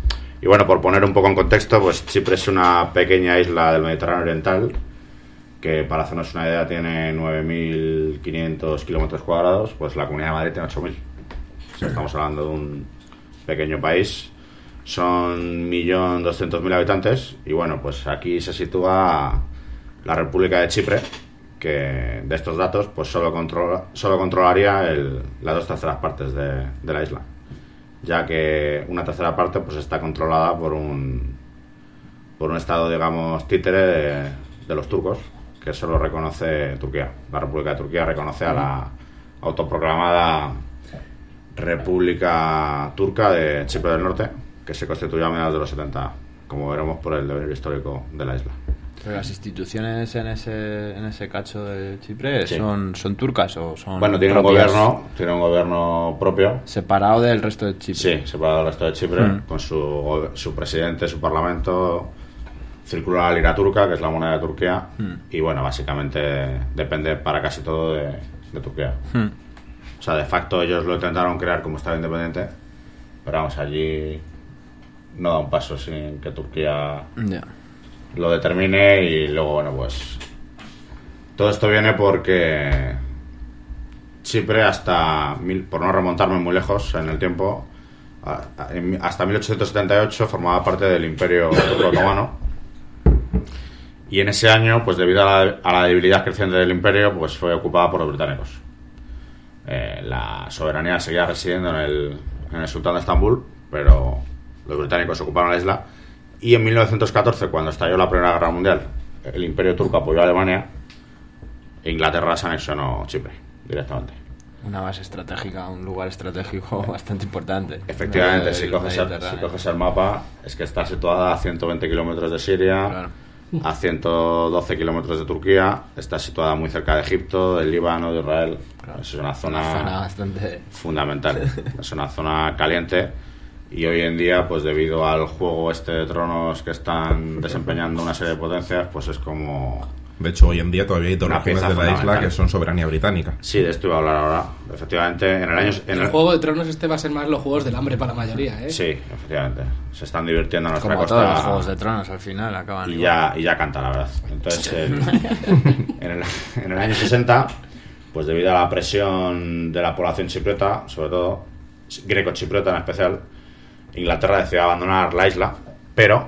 Y bueno, por poner un poco en contexto, pues Chipre es una pequeña isla del Mediterráneo Oriental que, para hacernos una idea, tiene 9.500 kilómetros cuadrados, pues la Comunidad de Madrid tiene 8.000. O sea, estamos hablando de un pequeño país. Son 1.200.000 habitantes y bueno, pues aquí se sitúa la República de Chipre, que de estos datos pues solo controlaría las 2/3 partes de la isla, ya que una 1/3 parte pues está controlada por un estado, digamos, títere de los turcos, que solo reconoce Turquía. La República de Turquía reconoce a la autoproclamada República Turca de Chipre del Norte, que se constituyó a mediados de los 70, como veremos por el devenir histórico de la isla. Pero las instituciones en ese cacho de Chipre Sí. son turcas o son Bueno, tiene un gobierno propio. Separado del resto de Chipre. Sí, separado del resto de Chipre, con su presidente, su parlamento, circula la lira turca, que es la moneda de Turquía, y bueno, básicamente depende para casi todo de Turquía. O sea, de facto ellos lo intentaron crear como Estado independiente, pero vamos, allí no da un paso sin que Turquía lo determine. Y luego, bueno, pues todo esto viene porque Chipre, por no remontarme muy lejos en el tiempo, hasta 1878 formaba parte del Imperio Turco-Otomano, y en ese año, pues debido a la debilidad creciente del imperio, pues fue ocupada por los británicos. La soberanía seguía residiendo en el sultán de Estambul, pero los británicos ocuparon la isla, y en 1914, cuando estalló la Primera Guerra Mundial, el Imperio Turco apoyó a Alemania e Inglaterra se anexionó Chipre directamente. Una base estratégica, un lugar estratégico bastante importante. Efectivamente, si coges el mapa, es que está situada a 120 kilómetros de Siria, Claro. a 112 kilómetros de Turquía, está situada muy cerca de Egipto, del Líbano, de Israel. Claro. Es una zona bastante fundamental, es una zona caliente, y hoy en día, pues debido al juego este de tronos que están desempeñando una serie de potencias, pues es como... De hecho, hoy en día todavía hay dos Una regiones pieza de la isla fundamental. que son soberanía británica. Sí, de esto iba a hablar ahora. Efectivamente, El Juego de Tronos va a ser más los Juegos del Hambre para la mayoría, ¿eh? Sí, efectivamente. Se están divirtiendo en nuestra como costa. todos los Juegos de Tronos, al final acaban Y igual. ya canta, la verdad. Entonces, en el año 60, pues debido a la presión de la población chipriota, sobre todo greco-chipriota en especial, Inglaterra decidió abandonar la isla, pero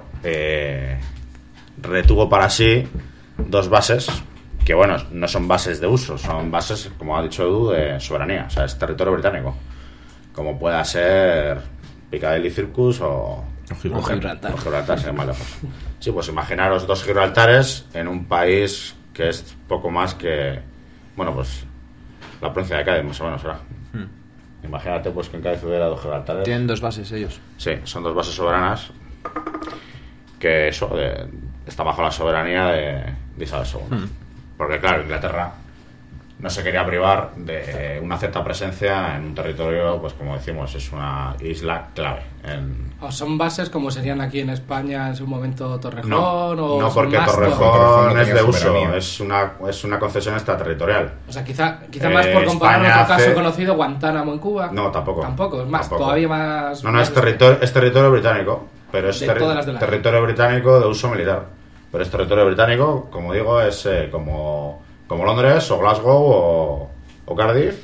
retuvo para sí dos bases que, bueno, no son bases de uso, son bases, como ha dicho Edu, de soberanía. O sea, es territorio británico, como pueda ser Piccadilly Circus o Gibraltar, sin ir más lejos. Sí, pues imaginaros dos Gibraltares en un país que es poco más que, bueno, pues la provincia de Cádiz, más o menos, será. Imagínate, pues, que en Cádiz hubiera dos Gibraltares. Tienen dos bases ellos. Sí, son dos bases soberanas que eso está bajo la soberanía de Isabel II. Porque, claro, Inglaterra no se quería privar de una cierta presencia en un territorio, pues como decimos, es una isla clave. ¿O son bases como serían aquí en España en su momento Torrejón? No, o no, son porque más Torrejón no es de tenía uso, soberanía. es una concesión extraterritorial. O sea, quizá más por comparar España otro caso hace- conocido, Guantánamo en Cuba. No, tampoco. Tampoco, es más, Tampoco. todavía más... No, más es territorio británico, pero es De todas las de la territorio británico de uso militar. Pero es territorio británico, como digo, es como Londres o Glasgow o Cardiff.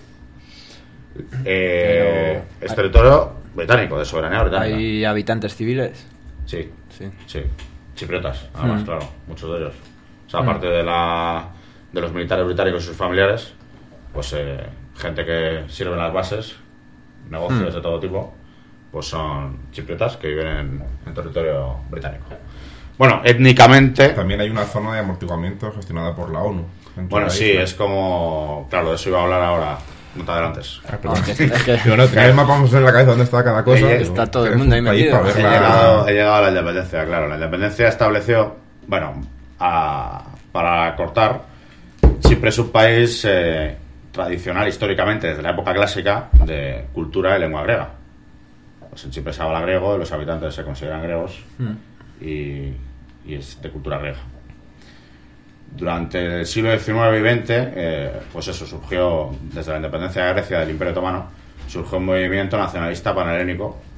Es territorio británico, de soberanía británica. ¿Hay habitantes civiles? Sí, Sí. chipriotas, además, claro, muchos de ellos. O sea, aparte de los militares británicos y sus familiares, pues gente que sirve en las bases, negocios de todo tipo, pues son chipriotas que viven en territorio británico. Bueno, étnicamente... También hay una zona de amortiguamiento gestionada por la ONU. dentro Bueno, de la sí, isla. es como... Claro, de eso iba a hablar ahora. No te adelantes. Perdón. Es que Digo, no, tenía el mapa vamos en la cabeza dónde está cada cosa. Ella- Digo, está todo el es mundo ahí un país metido. para He verla- llegado a la independencia, claro. La independencia estableció, bueno, para cortar, Chipre es un país tradicional históricamente, desde la época clásica, de cultura y lengua griega. Pues en Chipre se habla griego, los habitantes se consideran griegos y es de cultura griega. Durante el siglo XIX y XX, pues eso surgió, desde la independencia de Grecia del Imperio Otomano, surgió un movimiento nacionalista panhelénico,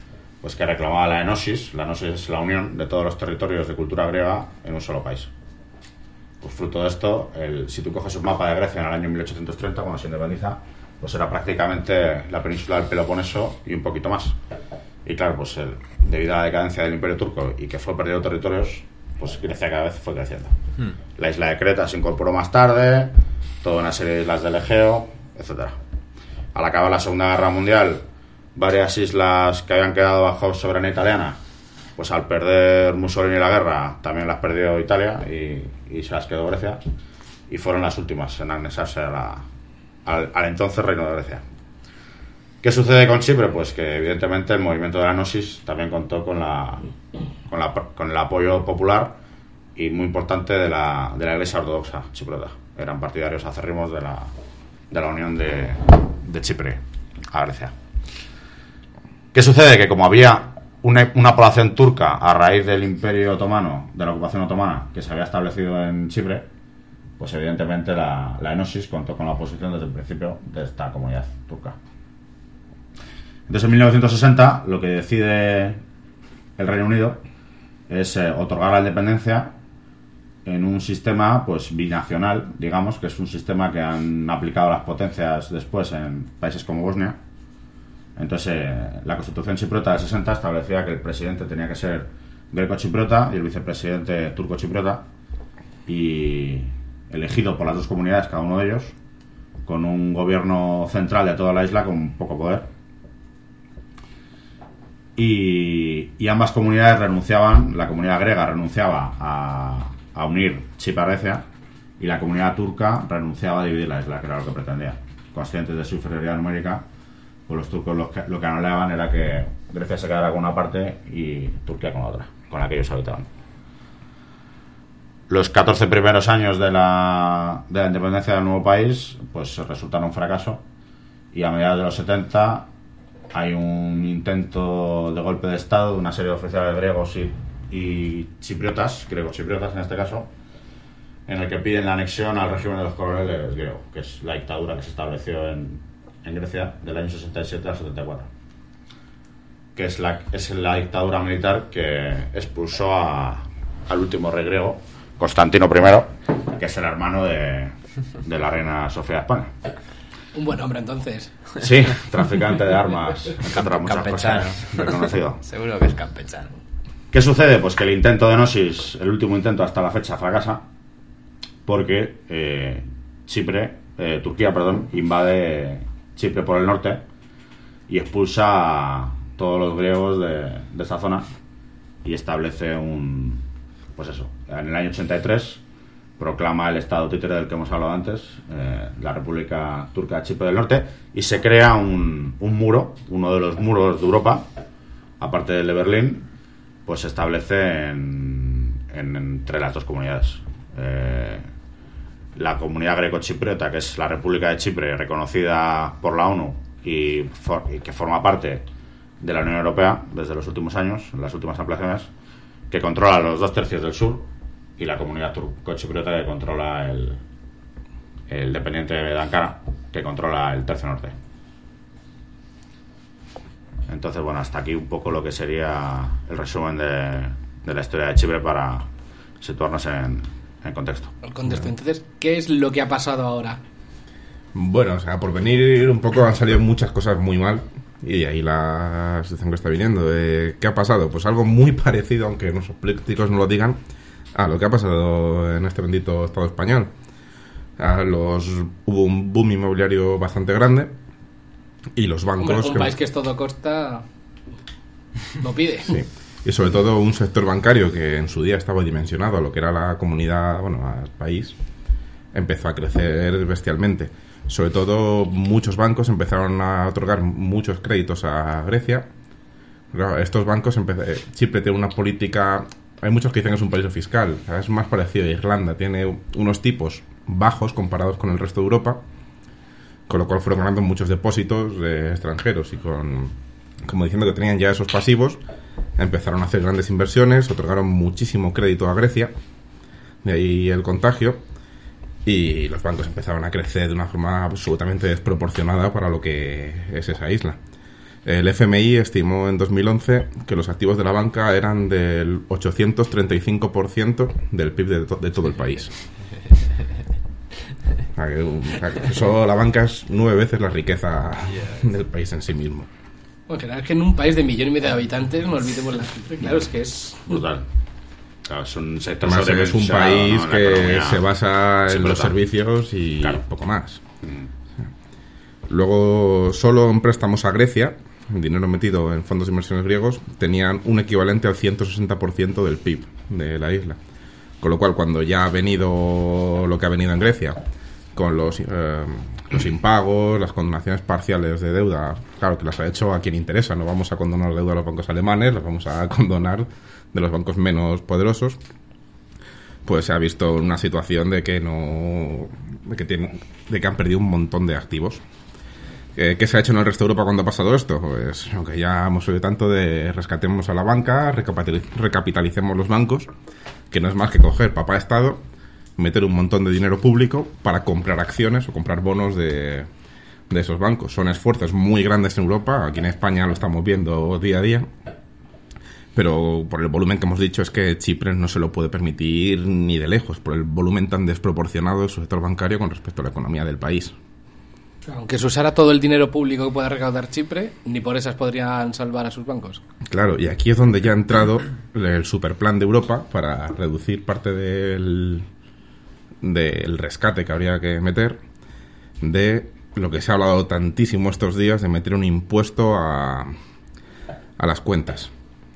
pues que reclamaba la enosis. La enosis es la unión de todos los territorios de cultura griega en un solo país. Pues fruto de esto, si tú coges un mapa de Grecia en el año 1830, cuando se independiza, pues era prácticamente la península del Peloponeso y un poquito más. Y claro, pues debido a la decadencia del Imperio Turco y que fue perdiendo territorios, pues Grecia cada vez fue creciendo. La isla de Creta se incorporó más tarde, toda una serie de islas del Egeo, etcétera. Al acabar la Segunda Guerra Mundial, varias islas que habían quedado bajo soberanía italiana, pues al perder Mussolini la guerra, también las perdió Italia y se las quedó Grecia, y fueron las últimas en anexarse al entonces Reino de Grecia. ¿Qué sucede con Chipre? Pues que evidentemente el movimiento de la Gnosis también contó con el apoyo popular y muy importante de la Iglesia Ortodoxa chipriota. Eran partidarios acérrimos de la unión de Chipre a Grecia. ¿Qué sucede? Que como había una población turca a raíz del Imperio Otomano, de la ocupación otomana, que se había establecido en Chipre, pues evidentemente la Gnosis contó con la oposición desde el principio de esta comunidad turca. Entonces en 1960 lo que decide el Reino Unido es otorgar la independencia en un sistema pues binacional, digamos, que es un sistema que han aplicado las potencias después en países como Bosnia. Entonces la Constitución chipriota del 60 establecía que el presidente tenía que ser greco-chipriota y el vicepresidente turco-chipriota, y elegido por las dos comunidades, cada uno de ellos, con un gobierno central de toda la isla con poco poder. Y ambas comunidades renunciaban, la comunidad griega renunciaba a unir Chipre a Grecia, y la comunidad turca renunciaba a dividir la isla, que era lo que pretendía. Conscientes de su inferioridad numérica, pues los turcos lo que anhelaban era que Grecia se quedara con una parte y Turquía con la otra, con la que ellos habitaban. Los 14 primeros años de la independencia del nuevo país pues resultaron un fracaso, y a mediados de los 70 hay un intento de golpe de estado de una serie de oficiales griegos y chipriotas, griegos-chipriotas en este caso, en el que piden la anexión al régimen de los coroneles griegos, que es la dictadura que se estableció en Grecia del año 67 al 74, que es la dictadura militar que expulsó al último rey griego, Constantino I, que es el hermano de la reina Sofía de España. Un buen hombre, entonces. Sí, traficante de armas, entre otras muchas cosas, reconocido. Seguro que es campechano. ¿Qué sucede? Pues que el intento de Gnosis, el último intento hasta la fecha, fracasa, porque Turquía invade Chipre por el norte y expulsa a todos los griegos de esa zona, y establece en el año 83 proclama el estado títere del que hemos hablado antes, la República Turca de Chipre del Norte, y se crea un muro, uno de los muros de Europa, aparte del de Berlín, pues se establece entre las dos comunidades. La comunidad greco-chipriota, que es la República de Chipre, reconocida por la ONU y que forma parte de la Unión Europea desde los últimos años, en las últimas ampliaciones, que controla los 2/3 del sur, y la comunidad turco-chipriota, que controla el dependiente de Ankara, que controla el tercio norte. Entonces, bueno, hasta aquí un poco lo que sería el resumen de la historia de Chipre para situarnos en contexto. El contexto. Entonces, ¿qué es lo que ha pasado ahora? Bueno, o sea, por venir un poco han salido muchas cosas muy mal, y ahí la situación que está viniendo. ¿Qué ha pasado? Pues algo muy parecido, aunque los políticos no lo digan, a lo que ha pasado en este bendito Estado español. Hubo un boom inmobiliario bastante grande, y los bancos... Hombre, un país que es todo costa lo pide. Sí. Y sobre todo un sector bancario que en su día estaba dimensionado a lo que era la comunidad, al país, empezó a crecer bestialmente. Sobre todo muchos bancos empezaron a otorgar muchos créditos a Grecia. Claro, estos bancos Chipre tiene una política... Hay muchos que dicen que es un paraíso fiscal. Es más parecido a Irlanda. Tiene unos tipos bajos comparados con el resto de Europa, con lo cual fueron ganando muchos depósitos de extranjeros, y como diciendo que tenían ya esos pasivos, empezaron a hacer grandes inversiones, otorgaron muchísimo crédito a Grecia, de ahí el contagio, y los bancos empezaron a crecer de una forma absolutamente desproporcionada para lo que es esa isla. El FMI estimó en 2011 que los activos de la banca eran del 835% del PIB de todo el país. Eso, la banca es 9 veces la riqueza del país en sí mismo. Bueno, claro, es que en un país de 1,5 millones de habitantes, no olvidemos la cifra, claro, es que es... Brutal. Claro, es un sector Además, es un país que se basa en los brutal. servicios y poco más. Luego, solo en préstamos a Grecia, el dinero metido en fondos de inversiones griegos, tenían un equivalente al 160% del PIB de la isla. Con lo cual, cuando ya ha venido lo que ha venido en Grecia, con los impagos, las condonaciones parciales de deuda, claro que las ha hecho a quien interesa, no vamos a condonar deuda a los bancos alemanes, las vamos a condonar de los bancos menos poderosos, pues se ha visto una situación de que de que han perdido un montón de activos. ¿Qué se ha hecho en el resto de Europa cuando ha pasado esto? Pues aunque ya hemos oído tanto de rescatemos a la banca, recapitalicemos los bancos, que no es más que coger papá Estado, meter un montón de dinero público para comprar acciones o comprar bonos de esos bancos. Son esfuerzos muy grandes en Europa, aquí en España lo estamos viendo día a día, pero por el volumen que hemos dicho es que Chipre no se lo puede permitir ni de lejos, por el volumen tan desproporcionado de su sector bancario con respecto a la economía del país. Aunque se usara todo el dinero público que pueda recaudar Chipre, ni por esas podrían salvar a sus bancos. Claro, y aquí es donde ya ha entrado el superplan de Europa para reducir parte del rescate que habría que meter, de lo que se ha hablado tantísimo estos días, de meter un impuesto a las cuentas.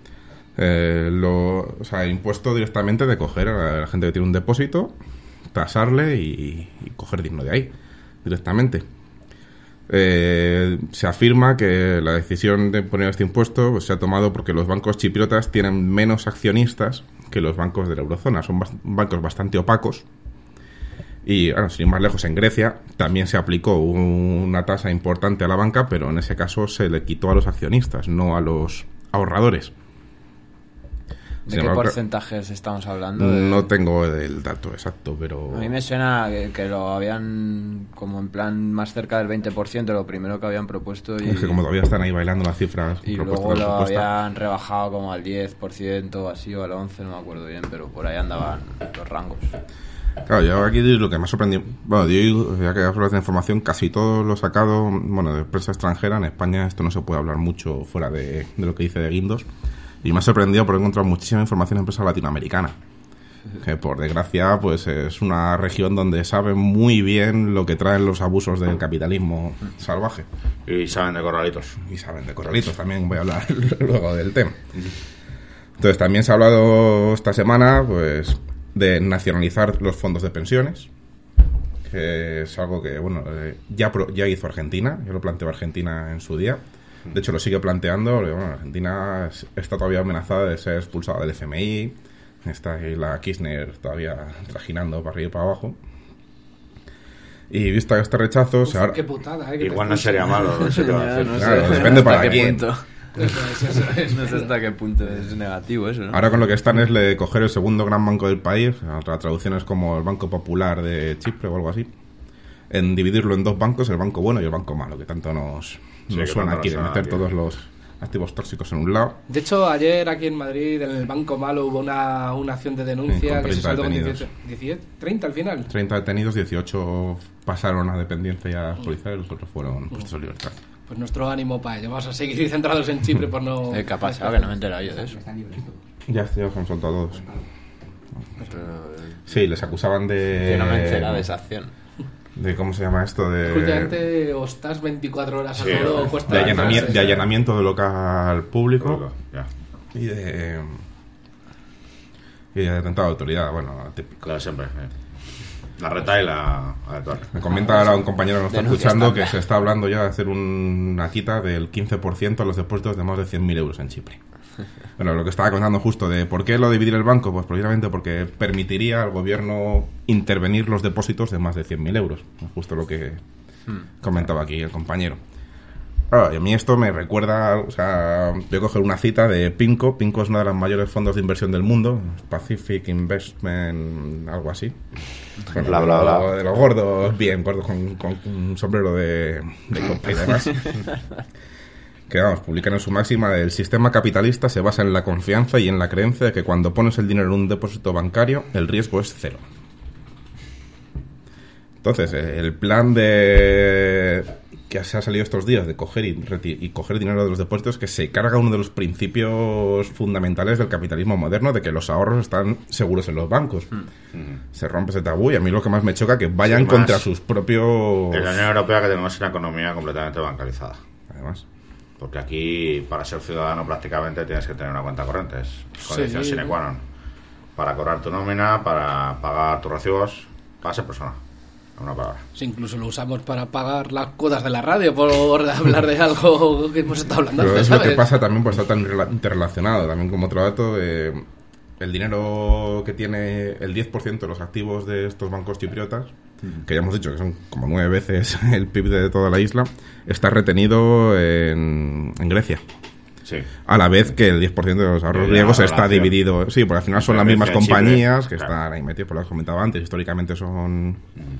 Impuesto directamente de coger a la gente que tiene un depósito, tasarle y coger dinero de ahí directamente. Se afirma que la decisión de poner este impuesto pues, se ha tomado porque los bancos chipriotas tienen menos accionistas que los bancos de la eurozona. Son bancos bastante opacos. Y, bueno, sin ir más lejos, en Grecia también se aplicó una tasa importante a la banca, pero en ese caso se le quitó a los accionistas, no a los ahorradores. ¿De qué porcentajes estamos hablando? No tengo el dato exacto, pero... A mí me suena que lo habían como en plan más cerca del 20%, lo primero que habían propuesto. Y, es que como todavía están ahí bailando las cifras... Y luego lo habían rebajado como al 10% o así, o al 11%, no me acuerdo bien, pero por ahí andaban los rangos. Claro, yo aquí lo que me ha sorprendido... Bueno, ya que hablas de información, casi todo lo sacado, bueno, de prensa extranjera. En España esto no se puede hablar mucho fuera de lo que dice de Guindos. Y me ha sorprendido porque he encontrado muchísima información en prensa latinoamericana. Que por desgracia pues es una región donde saben muy bien lo que traen los abusos del capitalismo salvaje. Y saben de corralitos. Y saben de corralitos, también voy a hablar luego del tema. Entonces también se ha hablado esta semana pues de nacionalizar los fondos de pensiones, que es algo que bueno ya hizo Argentina, ya lo planteó Argentina en su día. De hecho, lo sigue planteando. Bueno, Argentina está todavía amenazada de ser expulsada del FMI. Está ahí la Kirchner todavía trajinando para arriba y para abajo. Y visto este rechazo... Qué putada, igual no sería malo. No sé qué va a hacer. Claro, depende para quién. No sé hasta qué punto es negativo eso, ¿no? Ahora con lo que están es coger el segundo gran banco del país. La traducción es como el Banco Popular de Chipre o algo así. En dividirlo en dos bancos, el banco bueno y el banco malo, que tanto nos suena aquí, de meter todos los activos tóxicos en un lado. De hecho, ayer aquí en Madrid, en el Banco Malo, hubo una acción de denuncia que se saldó con 30 al final. 30 detenidos, 18 pasaron a dependencia y a policiales, los otros fueron puestos en libertad. Pues nuestro ánimo para ello. Vamos a seguir centrados en Chipre por no... ¿Qué ha pasado? Que no me he enterado yo de eso. Ya se han soltado todos. Sí, les acusaban de... Que no me he enterado de esa acción. De ¿cómo se llama esto? Últimamente o estás 24 horas a todo cuesta... De allanamiento de local público y de atentado de autoridad, bueno, típico. Claro, siempre. La reta y la actual. Me comenta ahora un compañero que nos está escuchando que se está hablando ya de hacer una quita del 15% a los depósitos de más de 100.000 euros en Chipre. Bueno, lo que estaba contando justo de por qué lo dividir el banco, pues precisamente porque permitiría al gobierno intervenir los depósitos de más de 100.000 euros. Justo lo que comentaba aquí el compañero. Claro, y a mí esto me recuerda, o sea, voy a coger una cita de PIMCO. PIMCO es uno de los mayores fondos de inversión del mundo, Pacific Investment, algo así. Bueno, bla, bla, bla. De los gordos, bien, gordos con un sombrero de copa y demás. que vamos, publican en su máxima: el sistema capitalista se basa en la confianza y en la creencia de que cuando pones el dinero en un depósito bancario, el riesgo es cero. Entonces, el plan de que se ha salido estos días de coger y coger dinero de los depósitos, que se carga uno de los principios fundamentales del capitalismo moderno, de que los ahorros están seguros en los bancos. Se rompe ese tabú, y a mí lo que más me choca es que vayan contra sus propios... En la Unión Europea, que tenemos una economía completamente bancarizada. Además, porque aquí, para ser ciudadano, prácticamente tienes que tener una cuenta corriente. Es condición sine qua non. Para cobrar tu nómina, para pagar tus recibos, para ser persona. Una palabra. Sí, incluso lo usamos para pagar las cuotas de la radio, por hablar de algo que hemos estado hablando. Pero antes, es lo ¿sabes? que pasa también por estar tan interrelacionado. También, como otro dato, el dinero que tiene el 10% de los activos de estos bancos chipriotas, que ya hemos dicho que son como 9 veces el PIB de toda la isla, está retenido en Grecia. Sí. A la vez que el 10% de los ahorros griegos está dividido. Sí, porque al final son las mismas compañías que están ahí metidas, por lo que has comentado antes. Históricamente son...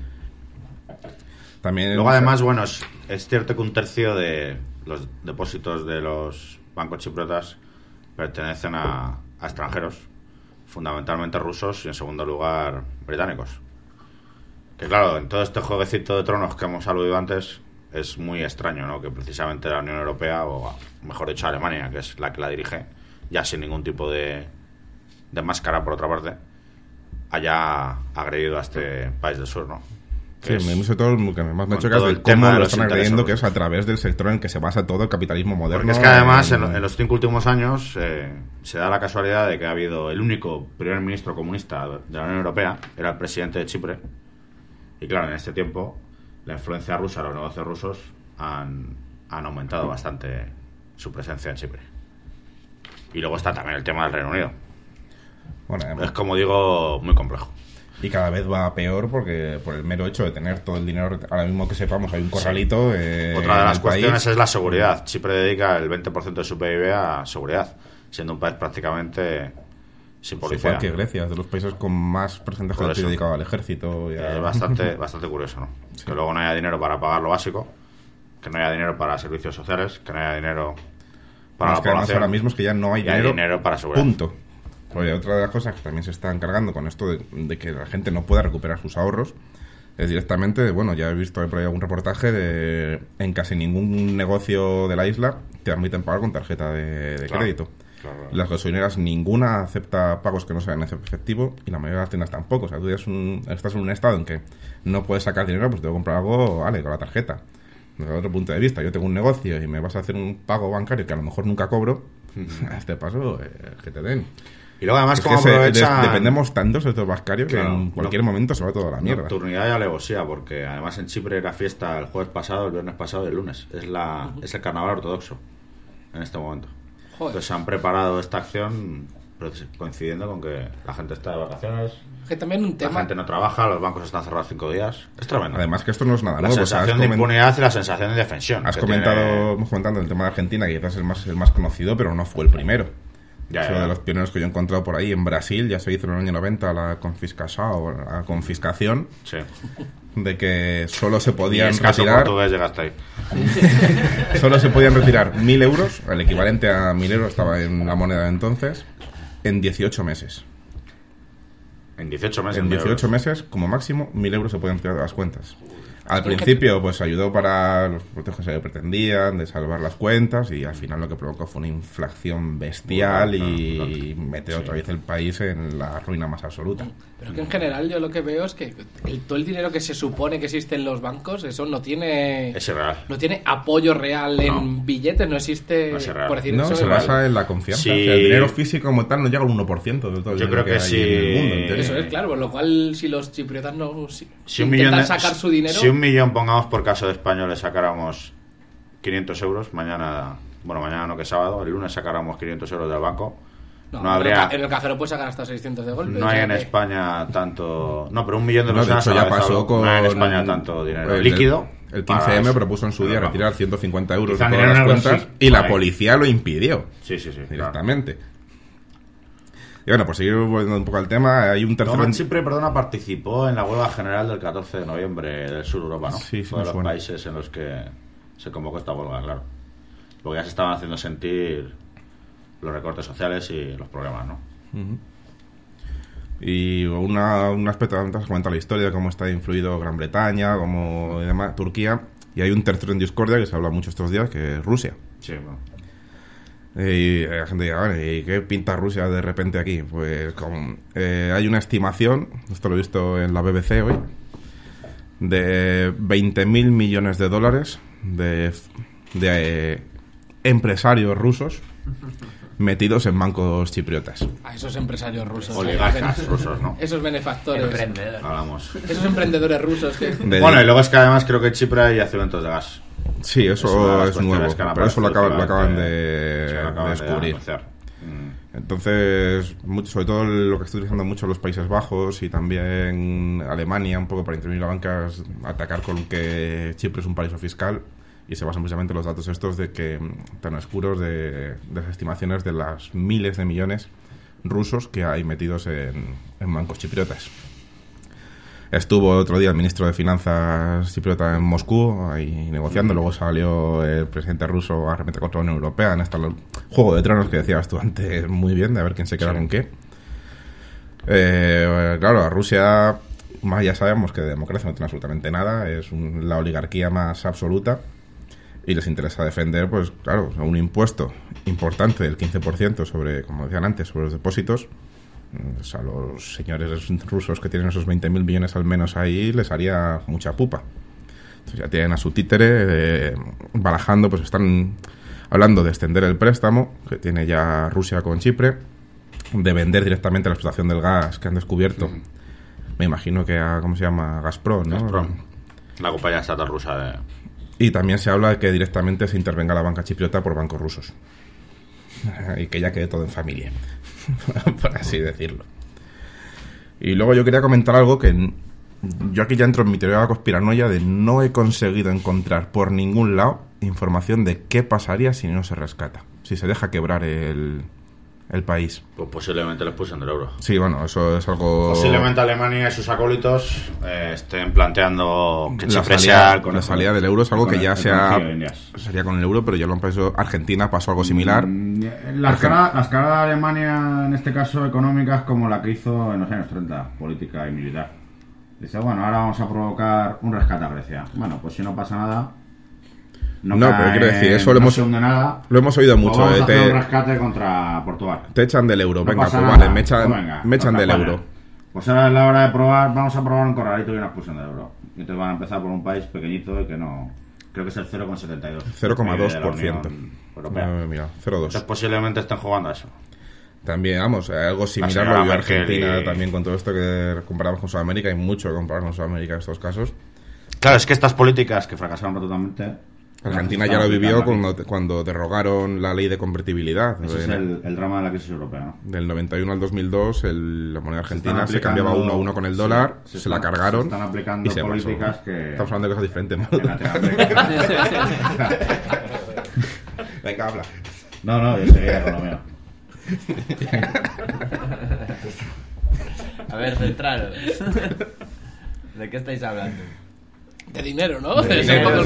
También, luego, además, bueno, es cierto que un tercio de los depósitos de los bancos chipriotas pertenecen a extranjeros, fundamentalmente rusos y, en segundo lugar, británicos. Que claro, en todo este jueguecito de tronos que hemos aludido antes, es muy extraño, ¿no?, que precisamente la Unión Europea, o mejor dicho Alemania, que es la que la dirige, ya sin ningún tipo de máscara, por otra parte, haya agredido a este país del sur, ¿no? Sí, sobre todo lo que más me choca es el cómo lo están agrediendo, que es a través del sector en el que se basa todo el capitalismo moderno. Porque es que además en los 5 últimos años se da la casualidad de que ha habido el único primer ministro comunista de la Unión Europea, era el presidente de Chipre, y claro, en este tiempo la influencia rusa, los negocios rusos han aumentado bastante su presencia en Chipre. Y luego está también el tema del Reino Unido. Bueno, es, como digo, muy complejo. Y cada vez va peor porque por el mero hecho de tener todo el dinero, ahora mismo que sepamos hay un corralito. Otra de las cuestiones es la seguridad. Chipre dedica el 20% de su PIB a seguridad, siendo un país prácticamente sin policía. Igual que Grecia, es de los países con más porcentaje de PIB dedicado al ejército. Es bastante curioso, ¿no? Sí. Que luego no haya dinero para pagar lo básico, que no haya dinero para servicios sociales, que no haya dinero para la población. Ahora mismo es que ya no hay dinero para seguridad. Punto. Porque otra de las cosas que también se está encargando con esto de que la gente no pueda recuperar sus ahorros es directamente, bueno, ya he visto por ahí algún reportaje de en casi ningún negocio de la isla te admiten pagar con tarjeta de crédito. Claro. Las gasolineras ninguna acepta pagos que no sean en efectivo y la mayoría de las tiendas tampoco. O sea, tú estás en un estado en que no puedes sacar dinero, pues tengo que comprar algo, vale, con la tarjeta. Desde otro punto de vista, yo tengo un negocio y me vas a hacer un pago bancario que a lo mejor nunca cobro, a este paso que te den. Y luego además como dependemos tanto del sector bancario que en cualquier momento se va toda la mierda. Nocturnidad y alevosía, porque además en Chipre era fiesta el jueves pasado, el viernes pasado y el lunes. Es el carnaval ortodoxo en este momento. Joder. Entonces se han preparado esta acción coincidiendo con que la gente está de vacaciones, que también un tema... la gente no trabaja, los bancos están cerrados 5 días. Es tremendo. Además que esto no es nada nuevo. La sensación de impunidad y la sensación de indefensión. Hemos comentado el tema de Argentina, que quizás es el más conocido, pero no fue el primero. Uno de los pioneros que yo he encontrado por ahí en Brasil, ya se hizo en el año 90 la confiscación, sí, de que solo se podían retirar ahí. Solo se podían retirar 1.000 euros, el equivalente a 1.000 euros estaba en la moneda de entonces, en 18 meses. En 18 meses. En 18 meses, como máximo, 1.000 euros se pueden retirar de las cuentas. Al principio, pues ayudó para los protejos que pretendían, de salvar las cuentas, y al final lo que provocó fue una inflación bestial y metió otra vez el país en la ruina más absoluta. Pero que en general yo lo que veo es que todo el dinero que se supone que existe en los bancos, eso no tiene... Es irreal. No tiene apoyo real en billetes, no existe... No es irreal. Por decir no, eso se basa en la confianza. Sí. O sea, el dinero físico como tal no llega al 1% de todo el yo dinero creo que sí. hay en el mundo entero. Eso es claro, por lo cual si los chipriotas no si intentan sacar su dinero... Si 1 millón, pongamos por caso de españoles, sacáramos 500 euros, mañana no, que es sábado, el lunes sacáramos 500 euros del banco, no habría... En el cajero puedes sacar hasta 600 de golpe. No hay en España tanto... No, pero 1 millón de personas... ya pasó con... No hay en España tanto dinero líquido. El 15M propuso en su día retirar 150 euros de todas las cuentas y la policía lo impidió. Sí, directamente. Claro. Y bueno, por seguir volviendo un poco al tema, hay un tercero... Chipre, participó en la huelga general del 14 de noviembre del sur de Europa, ¿no? Sí, Fue de los países en los que se convocó esta huelga, claro. porque ya se estaban haciendo sentir los recortes sociales y los problemas, ¿no? Y un aspecto, antes has comentado la historia de cómo está influido Gran Bretaña, cómo y demás, Turquía, y hay un tercero en discordia que se habla mucho estos días, que es Rusia. Sí, bueno. Y la gente dice, vale, ¿y qué pinta Rusia de repente aquí? Pues hay una estimación, esto lo he visto en la BBC hoy, de 20.000 millones de dólares de empresarios rusos metidos en bancos chipriotas. A esos empresarios rusos. Oligarcas rusos, ¿no? Esos benefactores. Hablamos. Esos emprendedores rusos. Bueno, y luego es que además creo que en Chipre hay yacimientos de gas. Sí, eso es nuevo, pero eso lo acaban de descubrir. Entonces, sobre todo lo que estoy utilizando mucho los Países Bajos y también Alemania, un poco para intervenir la banca, es atacar con que Chipre es un paraíso fiscal, y se basan precisamente los datos estos de que tan oscuros de las estimaciones de las miles de millones rusos que hay metidos en bancos chipriotas. Estuvo otro día el ministro de Finanzas chipriota en Moscú ahí negociando, luego salió el presidente ruso a representar contra la Unión Europea en este juego de tronos que decías tú antes muy bien, de a ver quién se queda con qué. Claro, a Rusia más ya sabemos que de democracia no tiene absolutamente nada, es la oligarquía más absoluta, y les interesa defender, pues claro, un impuesto importante del 15% sobre, como decían antes, sobre los depósitos. O sea, los señores rusos que tienen esos 20.000 millones al menos ahí les haría mucha pupa. Entonces ya tienen a su títere barajando, pues están hablando de extender el préstamo que tiene ya Rusia con Chipre, de vender directamente la explotación del gas que han descubierto. Me imagino que a, ¿cómo se llama? Gazprom, ¿no? Gazprom, la compañía estatal rusa de... Y también se habla de que directamente se intervenga la banca chipriota por bancos rusos. Y que ya quede todo en familia, por así decirlo. Y luego yo quería comentar algo que yo aquí ya entro en mi teoría de la conspiranoia de no he conseguido encontrar por ningún lado información de qué pasaría si no se rescata, si se deja quebrar el país. Pues posiblemente les pusieron del euro. Sí, bueno, eso es algo... Posiblemente Alemania y sus acólitos estén planteando que la Chipre salida del euro es algo que ya sería con el euro, pero ya lo han pasado. Argentina pasó algo similar. La escala de Alemania, en este caso económica, es como la que hizo en los años 30, política y militar. Dice, bueno, ahora vamos a provocar un rescate a Grecia. Bueno, pues si no pasa nada... No, pero quiero decir, eso lo hemos oído mucho. Vamos a hacer un rescate contra Portugal. Te echan del euro, No venga, pasa pues nada. vale, me echan del euro. Pues ahora es la hora de probar, vamos a probar un corralito y una expulsión del euro. Y entonces van a empezar por un país pequeñito y que no... Creo que es el 0,72. 0,2%. Mira, 0,2. Entonces posiblemente estén jugando a eso. También, vamos, algo similar lo vivió Argentina también con todo esto que comparamos con Sudamérica. Hay mucho que comparar con Sudamérica en estos casos. Claro, es que estas políticas que fracasaron totalmente... Argentina ya lo vivió cuando derrogaron la ley de convertibilidad. Ese es el drama de la crisis europea, ¿no? Del 91 al 2002 la moneda argentina se cambiaba 1 a 1 con el dólar, se la cargaron, se están aplicando y se políticas pasó. que... Estamos hablando de cosas diferentes, ¿no? Venga, habla. No, yo seguía con lo mío. A ver, centraros. ¿De qué estáis hablando? De dinero, ¿no? De dinero,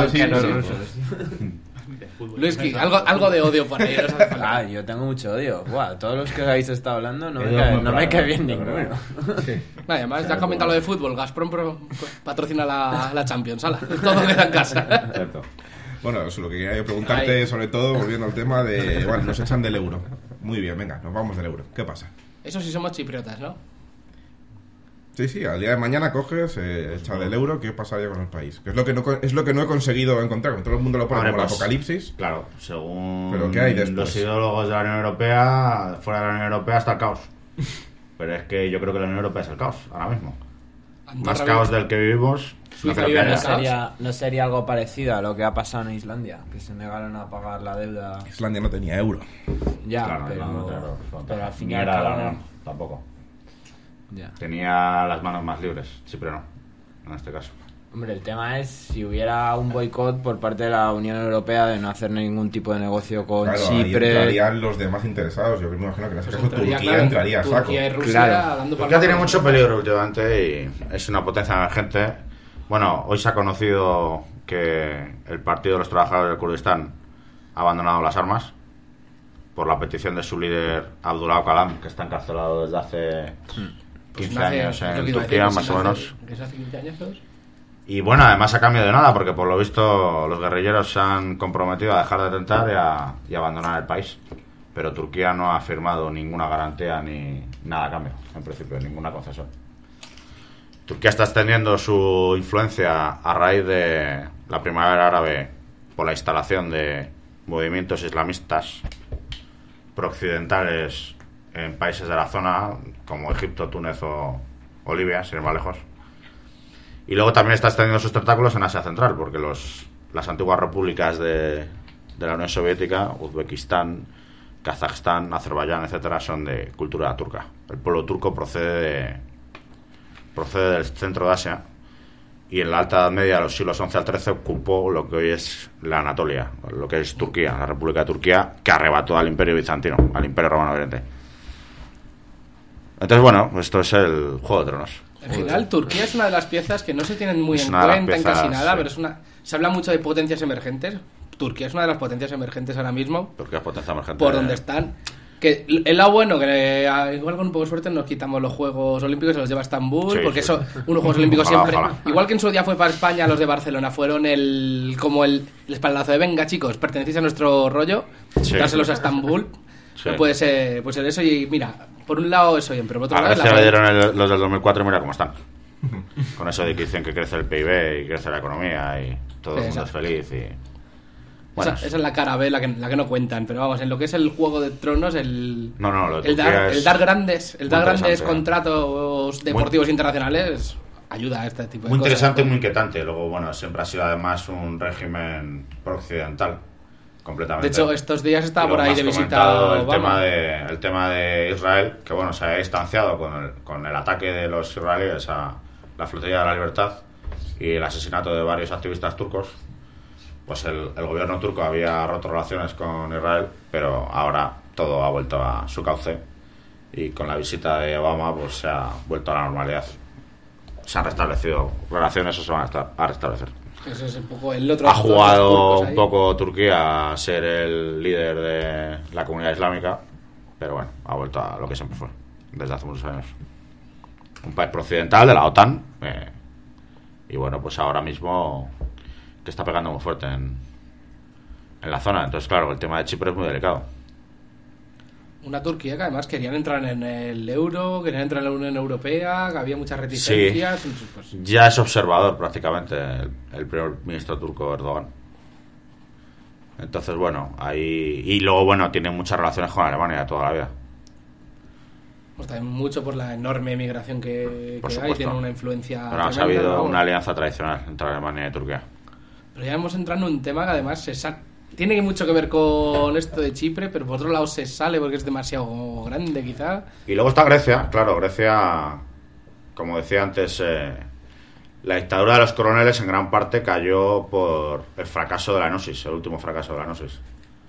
Luis, algo de odio por ahí. Yo tengo mucho odio. Buah, todos los que habéis estado hablando no me cae bien ninguno. Sí. Además, ya has comentado lo de fútbol. Gazprom patrocina la Champions. Todo queda en casa. Cierto. Bueno, eso es lo que quería yo preguntarte, sobre todo, volviendo al tema de... Bueno, nos echan del euro. Muy bien, venga, nos vamos del euro. ¿Qué pasa? Eso sí somos chipriotas, ¿no? Sí, al día de mañana coges, echa del euro, ¿qué pasaría con el país? Que es lo que no he conseguido encontrar, como todo el mundo lo pone como el apocalipsis. Claro, según ¿Pero qué hay después? Los ideólogos de la Unión Europea, fuera de la Unión Europea está el caos. Pero es que yo creo que la Unión Europea es el caos, ahora mismo. Más caos del que vivimos. ¿No sería algo parecido a lo que ha pasado en Islandia? Que se negaron a pagar la deuda. Islandia no tenía euro. Ya, claro, pero al ni final... era la Unión, tampoco. Ya. Tenía las manos más libres, Chipre no, en este caso. Hombre, el tema es si hubiera un boicot por parte de la Unión Europea de no hacer ningún tipo de negocio con Chipre. Ahí entrarían los demás interesados. Yo me imagino que en ese caso Turquía entraría a saco. Turquía y Rusia Turquía tiene mucho peligro últimamente y es una potencia emergente. Bueno, hoy se ha conocido que el Partido de los Trabajadores del Kurdistán abandonado las armas por la petición de su líder Abdullah Öcalan, que está encarcelado desde hace 15 años en Turquía, más o menos. ¿Hace 15 años? Y bueno, además a cambio de nada, porque por lo visto los guerrilleros se han comprometido a dejar de atentar y abandonar el país. Pero Turquía no ha firmado ninguna garantía ni nada a cambio, en principio, ninguna concesión. Turquía está extendiendo su influencia a raíz de la primavera árabe por la instalación de movimientos islamistas prooccidentales en países de la zona, como Egipto, Túnez o Libia, sin ir más lejos. Y luego también está extendiendo sus tentáculos en Asia Central, porque las antiguas repúblicas de la Unión Soviética, Uzbekistán, Kazajstán, Azerbaiyán, etcétera, son de cultura turca. El pueblo turco procede del centro de Asia, y en la Alta Edad Media, de los siglos XI al XIII, ocupó lo que hoy es la Anatolia, lo que es Turquía, la República de Turquía, que arrebató al Imperio Bizantino, al Imperio Romano Oriente. Entonces, bueno, esto es el Juego de Tronos. En general, Turquía es una de las piezas que no se tienen muy en cuenta en casi nada, pero se habla mucho de potencias emergentes. Turquía es una de las potencias emergentes ahora mismo. Turquía es potencia emergente. Por donde están. Que el lado bueno, que igual con un poco de suerte nos quitamos los Juegos Olímpicos y se los lleva a Estambul, sí, porque sí. eso, unos Juegos Olímpicos siempre, Ojalá. igual que en su día fue para España, los de Barcelona fueron como el espaldarazo de venga chicos, pertenecéis a nuestro rollo, Sí. dárselos a Estambul, Sí. no puede ser eso. Y mira, por un lado eso bien, pero por otro A lado Grecia le dieron los del 2004 y mira cómo están. Con eso de que dicen que crece el PIB y crece la economía y todo el mundo es feliz y... Bueno, esa es la cara B, la que no cuentan, pero vamos, en lo que es el Juego de Tronos, lo de el Turquía es dar grandes muy interesante. contratos deportivos internacionales ayuda a este tipo de muy cosas. interesante y muy inquietante. Luego, bueno, siempre ha sido además un régimen prooccidental completamente. De hecho, estos días estaba Y por luego ahí de has visita comentado Obama. el tema de Israel, que bueno, se ha distanciado con el ataque de los israelíes a la Flotilla de la Libertad y el asesinato de varios activistas turcos. Pues el gobierno turco había roto relaciones con Israel, pero ahora todo ha vuelto a su cauce y con la visita de Obama pues se ha vuelto a la normalidad. Se han restablecido relaciones o se van a restablecer. Eso es un poco el otro. Ha jugado turcos un ahí. poco Turquía a ser el líder de la comunidad islámica, pero bueno, ha vuelto a lo que siempre fue, desde hace muchos años. Un país prooccidental de la OTAN, y bueno, pues ahora mismo que está pegando muy fuerte en la zona. Entonces, claro, el tema de Chipre es muy delicado. Una Turquía que además querían entrar en el euro, querían entrar en la Unión Europea, que había muchas reticencias. Sí, Pues, ya es observador prácticamente el primer ministro turco Erdogan. Entonces, bueno, ahí... Y luego, bueno, tiene muchas relaciones con Alemania de toda la vida. pues también mucho por la enorme migración que Por hay, supuesto. tiene una influencia Pero ha tremenda, habido vamos. una alianza tradicional entre Alemania y Turquía. Pero ya hemos entrado en un tema que además tiene mucho que ver con esto de Chipre, pero por otro lado se sale porque es demasiado grande quizá. Y luego está Grecia, claro, Grecia, como decía antes, la dictadura de los coroneles en gran parte cayó por el fracaso de la Gnosis, el último fracaso de la Gnosis.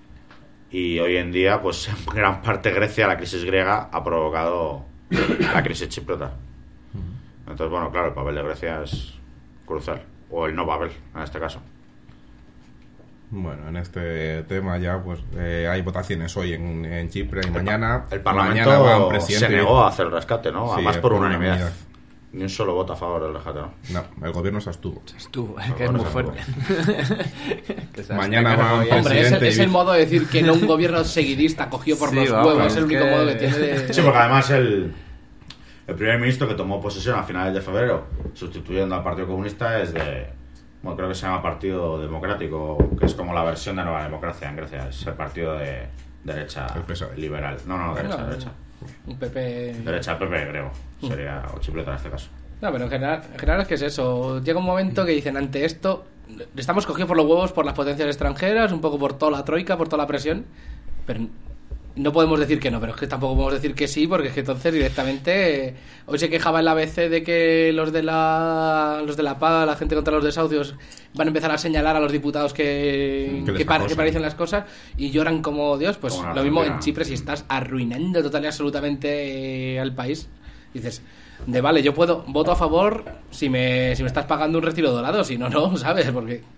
Y hoy en día, pues en gran parte Grecia, la crisis griega, ha provocado la crisis chipriota. Entonces, bueno, claro, el papel de Grecia es crucial, o el no papel, en este caso. Bueno, en este tema ya pues hay votaciones hoy en Chipre y mañana. El Mañana va un Parlamento presidente. se negó a hacer el rescate, ¿no? Sí, Además por por unanimidad. unanimidad. Ni un solo voto a favor del rescate, ¿no? No, el gobierno se abstuvo. Estuvo, El que es gobierno muy se fuerte. Que se Mañana abstenga va un el gobierno. Hombre, presidente es el modo de decir que no un gobierno seguidista cogido por Sí, los vamos, huevos, es el es único que- modo que tiene de... Sí, porque además el primer ministro que tomó posesión a finales de febrero, sustituyendo al Partido Comunista, es de... Bueno, creo que se llama Partido Democrático, que es como la versión de Nueva Democracia en Grecia. Es el partido de derecha El PSOE. liberal. No, derecha, No, derecha. Un PP... Derecha, el PP, creo. Sería, o chipleta en este caso. No, pero en general es que es eso. Llega un momento que dicen, ante esto, estamos cogidos por los huevos por las potencias extranjeras, un poco por toda la troika, por toda la presión, pero no podemos decir que no, pero es que tampoco podemos decir que sí, porque es que entonces directamente... hoy se quejaba el ABC de que los de la PA, la gente contra los desahucios, van a empezar a señalar a los diputados que parecen las cosas, y lloran como Dios. Pues Como una lo mismo en tontería. Chipre, si estás arruinando total y absolutamente al país, dices... vale, yo voto a favor si me estás pagando un retiro dorado, si no, no, ¿sabes? Porque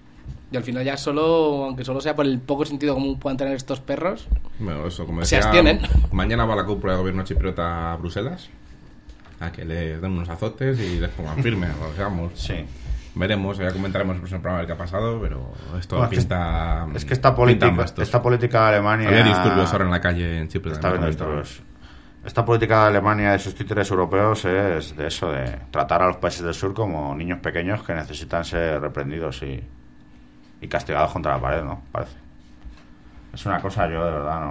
Y al final ya solo, aunque solo sea por el poco sentido común puedan tener estos perros, Bueno, eso, como se decía, abstienen. mañana va la cúpula de gobierno chipriota a Bruselas a que les den unos azotes y les pongan firme, o sea, vamos. Sí. Veremos, ya comentaremos en el próximo programa qué ha pasado, pero esto Bueno, pinta... Es que esta pintan bastos. política de Alemania... Había disturbios ahora en la calle en Chipre. Está habiendo disturbios. Esta política de Alemania de sus títeres europeos es de eso, de tratar a los países del sur como niños pequeños que necesitan ser reprendidos y castigados contra la pared, ¿no? Parece. Es una cosa, yo de verdad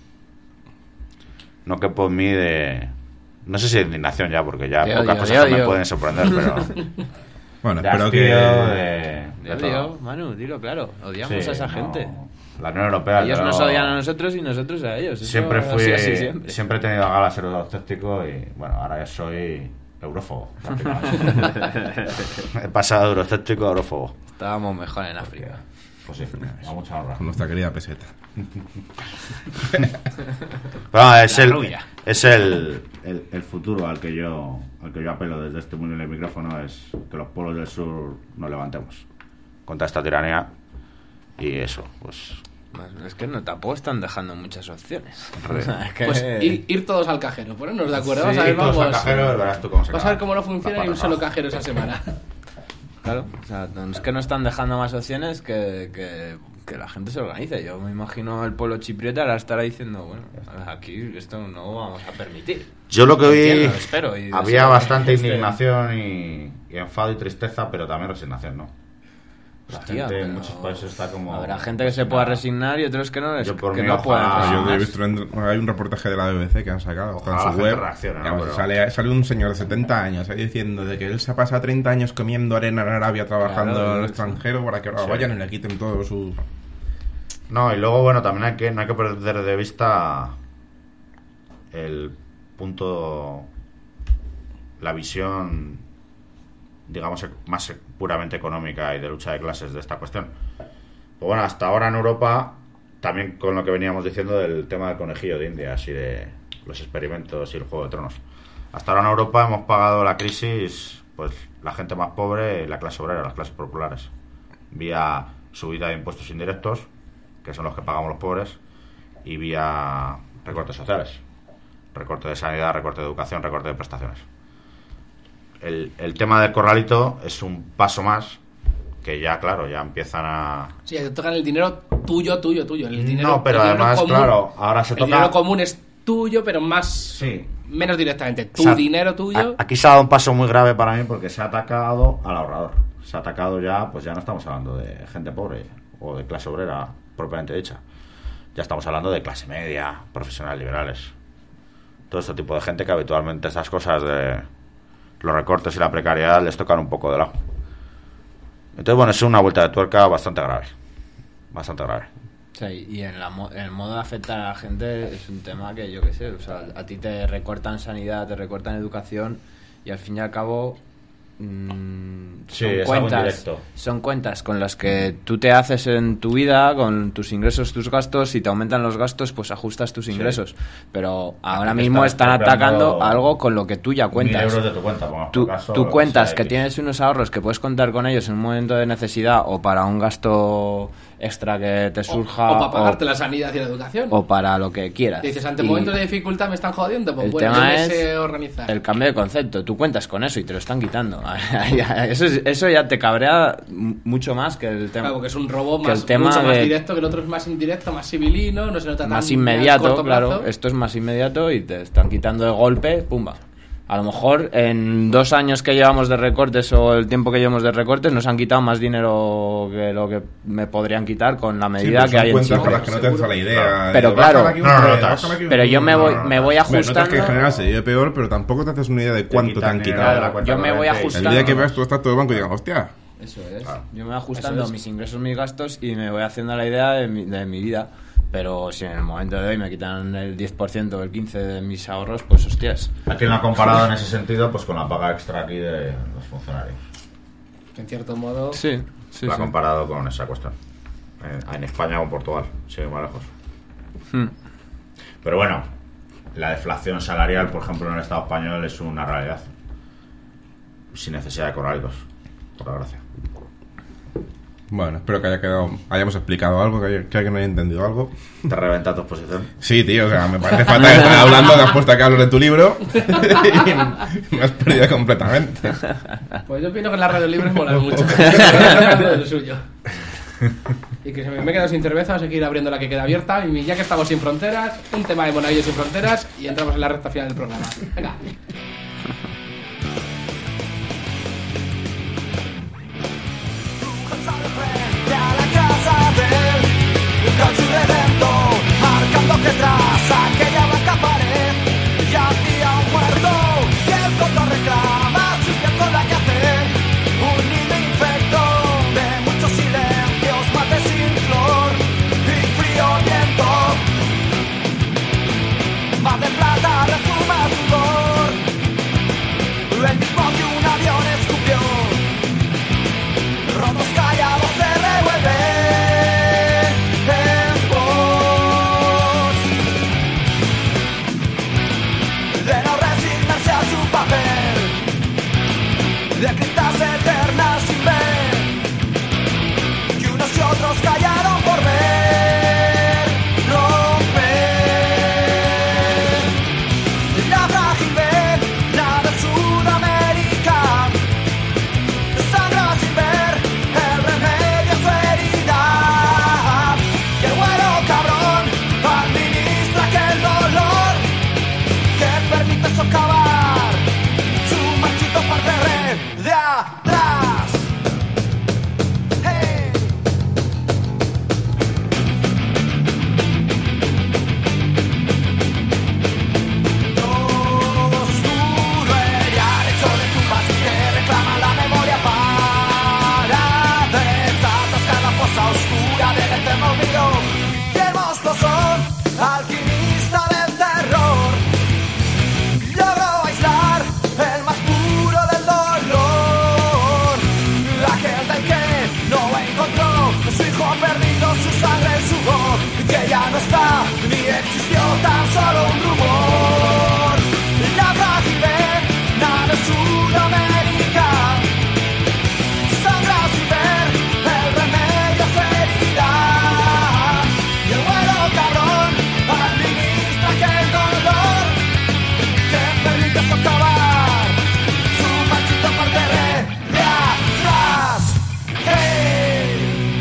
no quepo en mí de... No sé si de indignación ya, porque ya pocas cosas me pueden sorprender, pero... Bueno, de espero hastío, que... de todo. Manu, dilo claro. Odiamos a esa gente. La Unión Europea... Ellos nos odian a nosotros y nosotros a ellos. Eso Siempre siempre. Siempre he tenido a gala ser euroscéptico y, bueno, ahora ya soy eurófobo, prácticamente. He pasado de euroscéptico a eurófobo. Estábamos mejor en África. Pues sí, a mucha honra. Con nuestra querida peseta. Bueno, es el futuro al que yo apelo desde este mundo en el micrófono, es que los pueblos del sur nos levantemos contra esta tiranía y eso, pues... Es que no tampoco están dejando muchas opciones. Es que... Pues ir todos al cajero, ponernos de acuerdo. Sí, vamos a ver, todos al cajero, verás tú cómo se vas a ver cómo no funciona ni un solo cajero esa semana. Claro, o sea, es que no están dejando más opciones que la gente se organice. Yo me imagino el pueblo chipriota ahora estará diciendo, bueno, aquí esto no vamos a permitir. Yo lo que vi, espero, había bastante indignación y enfado y tristeza, pero también resignación, ¿no? La Hostia, gente en muchos países está como... Habrá gente que se pueda resignar y otros que no, Yo por que mí, no puedan ojalá. Yo he resignarse. visto hay un reportaje de la BBC que han sacado, está en Ojalá su la web. gente reaccione, ¿no? Digamos, Pero- sale un señor de 70 años ahí diciendo de que él se ha pasado 30 años comiendo arena en Arabia trabajando Claro, en el sí. extranjero para que ahora Sí. vayan y le quiten todo su... No, y luego, bueno, también no hay que perder de vista el punto, la visión, digamos, más puramente económica y de lucha de clases de esta cuestión. Pues bueno, hasta ahora en Europa, también con lo que veníamos diciendo del tema del conejillo de Indias y de los experimentos y el Juego de Tronos. Hasta ahora en Europa hemos pagado la crisis, pues la gente más pobre y la clase obrera, las clases populares, vía subida de impuestos indirectos, que son los que pagamos los pobres, y vía recortes sociales, recorte de sanidad, recorte de educación, recorte de prestaciones. El tema del corralito es un paso más que ya, claro, ya empiezan a... Sí, te tocan el dinero tuyo. El dinero, No, pero el dinero además, común, claro, ahora se el toca... dinero común es tuyo, pero más... Sí. Menos directamente. Tu O sea, dinero tuyo... Aquí se ha dado un paso muy grave para mí porque se ha atacado al ahorrador. Se ha atacado ya, pues ya no estamos hablando de gente pobre o de clase obrera propiamente dicha. Ya estamos hablando de clase media, profesionales liberales. Todo este tipo de gente que habitualmente estas cosas de los recortes y la precariedad les tocan un poco de lado. Entonces, bueno, es una vuelta de tuerca bastante grave. Bastante grave. O sea, y en el modo de afectar a la gente es un tema que yo qué sé, o sea, a ti te recortan sanidad, te recortan educación y al fin y al cabo Sí, es algo indirecto. son cuentas con las que tú te haces en tu vida, con tus ingresos, tus gastos. Si te aumentan los gastos, pues ajustas tus ingresos. Pero ahora Aquí mismo están están atacando expropiando algo con lo que tú ya cuentas. 1.000 euros de tu cuenta, pongamos Tú, por caso, tú lo cuentas sea que X. tienes unos ahorros que puedes contar con ellos en un momento de necesidad o para un gasto extra que te surja o para pagarte la sanidad y la educación. o para lo que quieras. Dices, ante Y momentos de dificultad me están jodiendo, pues el bueno, yo tema me es sé organizar. el cambio de concepto. Tú cuentas con eso y te lo están quitando. Eso ya te cabrea mucho más que el tema. Claro, porque es un robo que más, el tema mucho más de- directo, que el otro es más indirecto, más civilino, no se nota más tan inmediato, a corto claro. plazo. Esto es más inmediato y te están quitando de golpe, pumba. A lo mejor en 2 años que llevamos de recortes o el tiempo que llevamos de recortes nos han quitado más dinero que lo que me podrían quitar con la medida que hay en cuentas Chipre. con las que no te hace la idea. Pero Bájale claro, aquí un no, poco, notas. bájale aquí un Pero yo poco. me voy Hombre, notas ajustando. que en general se lleve peor, pero tampoco te haces una idea de cuánto te han quitan quitado. de la cuenta Yo me voy corriente y- ajustando. El día que veas tu estado de banco y digas, hostia, Eso es. Claro. Yo me voy ajustando Eso es. mis ingresos, mis gastos y me voy haciendo la idea de mi vida. Pero si en el momento de hoy me quitan el 10% o el 15% de mis ahorros, pues hostias. Aquí lo ha comparado en ese sentido pues con la paga extra aquí de los funcionarios. En cierto modo... Sí, Lo ha comparado con esa cuestión. En España o en Portugal, sigue más lejos. Pero bueno, la deflación salarial, por ejemplo, en el Estado español es una realidad. Sin necesidad de corralitos, por desgracia. Bueno, espero que hayamos explicado algo, que alguien no haya entendido algo. ¿Te reventa tu exposición? Sí, tío, o sea, me parece fatal estar hablando, te has puesto que hablo de tu libro y me has perdido completamente. Pues yo opino que en la radio libre mola mucho. De lo suyo. Y que se me he quedado sin cerveza, hay que ir abriendo la que queda abierta. Y ya que estamos sin fronteras, un tema de Monaguillo sin fronteras y entramos en la recta final del programa. Venga. Marcando que tras aquella blanca pared ya había un muerto y el fondo reclama su piel con la que hacer un nido infecto de muchos silencios, mate sin flor y frío viento. Mar de plata refuma sudor, el mismo que un avión escupió. Rotos callados se revuelven. De criptas eternas sin ver que unos y otros callaron por ver romper la frágil vena de Sudamérica, sangra sin ver el remedio a su herida, y el vuelo cabrón administra aquel dolor que permite socavar su marchito parterre de atrás. Hey. Lo oscuro el hecho de tumbas que reclama la memoria para desatascar la fosa oscura del eterno olvido. Y el monstruo son alquimista del terror. Logró aislar el más puro del dolor, aquel del que no encontró su hijo perdido, su sangre, su voz, que ya no está ni existió, tan solo un rumor. La frágil vena de Sudamérica sangra sin ver el remedio a su herida, y el vuelo cabrón administra aquel dolor que permite socavar su machito parterre de atrás. Hey.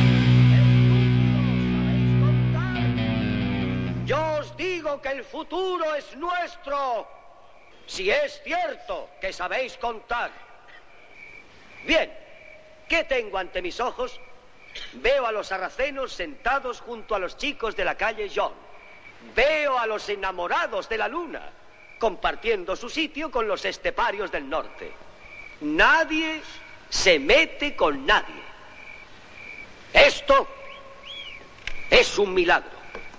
Yo os digo que el futuro es nuestro, si es cierto que sabéis contar. Bien, ¿qué tengo ante mis ojos? Veo a los sarracenos sentados junto a los chicos de la calle John. Veo a los enamorados de la luna compartiendo su sitio con los esteparios del norte. Nadie se mete con nadie. Esto es un milagro.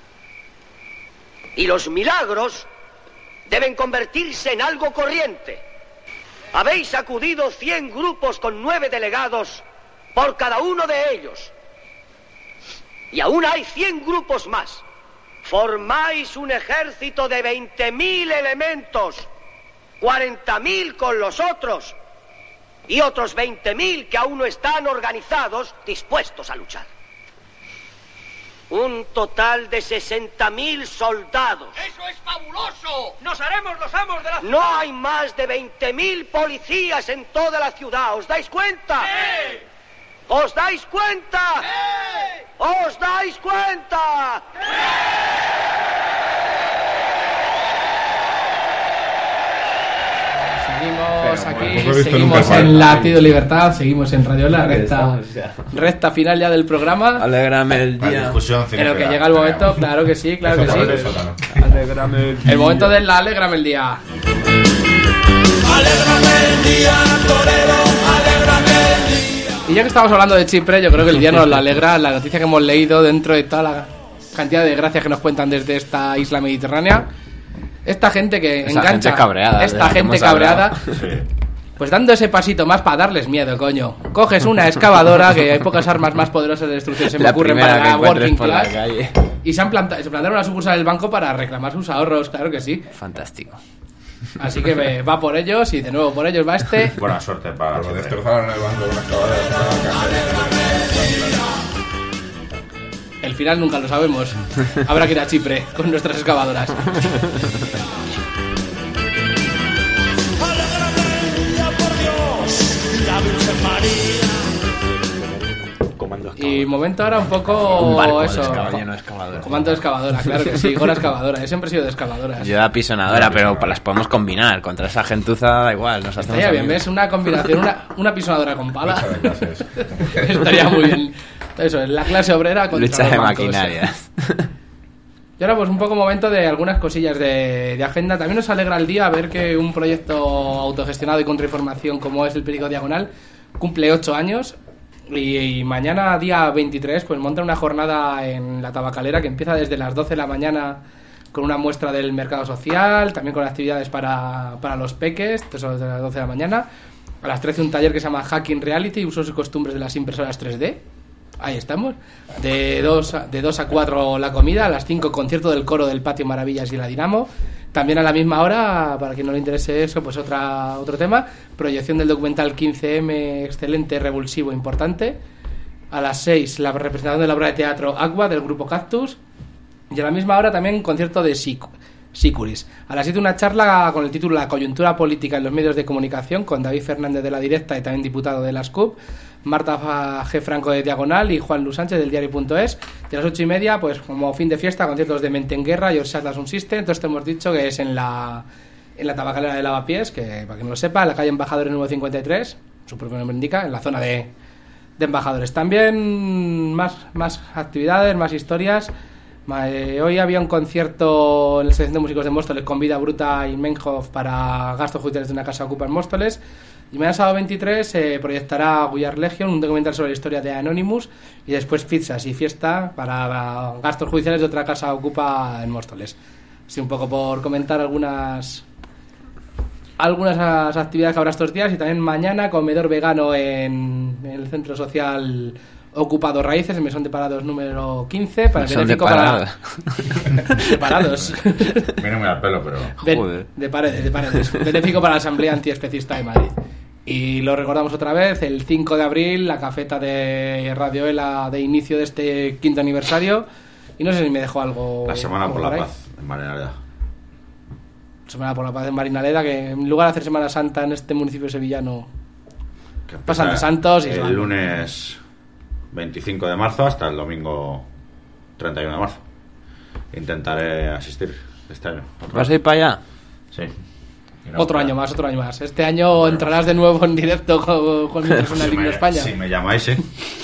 Y los milagros deben convertirse en algo corriente. Habéis acudido 100 grupos con 9 delegados por cada uno de ellos. Y aún hay 100 grupos más. Formáis un ejército de 20.000 elementos, 40.000 con los otros y otros 20.000 que aún no están organizados, dispuestos a luchar. Un total de 60.000 soldados. ¡Eso es fabuloso! ¡Nos haremos los amos de la ciudad! No hay más de 20.000 policías en toda la ciudad. ¿Os dais cuenta? ¡Sí! ¿Os dais cuenta? ¡Sí! ¿Os dais cuenta? Seguimos aquí, seguimos en Latido Libertad, seguimos en Radio La, recta final ya del programa. Alégrame el día. Pero que llega el momento, claro que sí, claro que sí. Alégrame el día. El momento del Alégrame el día. Alégrame el día, torero, alégrame el día. Y ya que estamos hablando de Chipre, yo creo que el día nos lo alegra la noticia que hemos leído dentro de toda la cantidad de desgracias que nos cuentan desde esta isla mediterránea. Esta gente que Esa engancha, gente cabreada, esta gente cabreada, pues dando ese pasito más para darles miedo, coño. Coges una excavadora, que hay pocas armas más poderosas de destrucción, se me ocurren para la working class, y se plantaron una sucursal del banco para reclamar sus ahorros, claro que sí. Fantástico. Así que va por ellos y de nuevo por ellos va este. Buena suerte para lo destrozaron el banco de una excavadora. El final nunca lo sabemos. Habrá que ir a Chipre con nuestras excavadoras. Y momento ahora un poco Un barco eso. lleno de excavadoras. Comando de excavadora, claro que sí, Gora excavadora. Yo siempre he sido de excavadoras. Yo era pisonadora, pero las podemos combinar. Contra esa gentuza da igual. Nos hacemos Estaría bien, amigos. ¿ves? Una combinación, una pisonadora con pala. Estaría muy bien. Eso, la clase obrera contra Lucha los de bancos. maquinarias. Y ahora pues un poco momento de algunas cosillas de agenda. También nos alegra el día ver que un proyecto autogestionado y contrainformación como es el Periódico Diagonal cumple 8 años. Y mañana, día 23, pues monta una jornada en la Tabacalera que empieza desde las 12 de la mañana con una muestra del mercado social, también con actividades para los peques, eso desde las 12 de la mañana. A las 13 un taller que se llama Hacking Reality, usos y costumbres de las impresoras 3D. Ahí estamos. De 2 a 4 la comida, a las 5 concierto del coro del Patio Maravillas y la Dinamo. También a la misma hora, para quien no le interese eso, pues otro tema, proyección del documental 15M, excelente, revulsivo, importante. A las 6 la representación de la obra de teatro Aqua del grupo Cactus. Y a la misma hora también concierto de Sicuris. A las 7 una charla con el título La coyuntura política en los medios de comunicación con David Fernández de La Directa y también diputado de la SCUP, Marta G. Franco de Diagonal y Juan Luis Sánchez del diario.es. Y a las 8:30, pues como fin de fiesta, conciertos de Mente en Guerra y Orsat un System. Entonces te hemos dicho que es en la Tabacalera de Lavapiés, que para quien no lo sepa, en la calle Embajadores número 53, su propio nombre indica, en la zona de Embajadores. También más actividades, más historias. Hoy había un concierto en la sección de músicos de Móstoles con Vida Bruta y Menhoff para gastos judiciales de una casa ocupa en Móstoles. Y mañana sábado 23 se proyectará We Are Legion, un documental sobre la historia de Anonymous, y después pizzas y fiesta para gastos judiciales de otra casa ocupa en Móstoles. Así un poco por comentar algunas actividades que habrá estos días. Y también mañana comedor vegano en el centro social Ocupado Raíces, en Mesón de Parados número 15 para el benéfico para de Parados. Viene muy al pelo, pero joder. De paredes. Benéfico para la Asamblea Antiespecista de Madrid. Y lo recordamos otra vez, el 5 de abril, la cafeta de Radio ELA de inicio de este 5º aniversario. Y no sé si me dejó algo. La Semana por la Paz en Marinaleda. Semana por la Paz en Marinaleda, que en lugar de hacer Semana Santa en este municipio sevillano, pasan de santos y el lunes 25 de marzo hasta el domingo 31 de marzo. Intentaré asistir este año. ¿Vas a ir para allá? Sí. Otro año más. Este año entrarás de nuevo en directo con mi persona en Himno España. Si me llamáis, sí.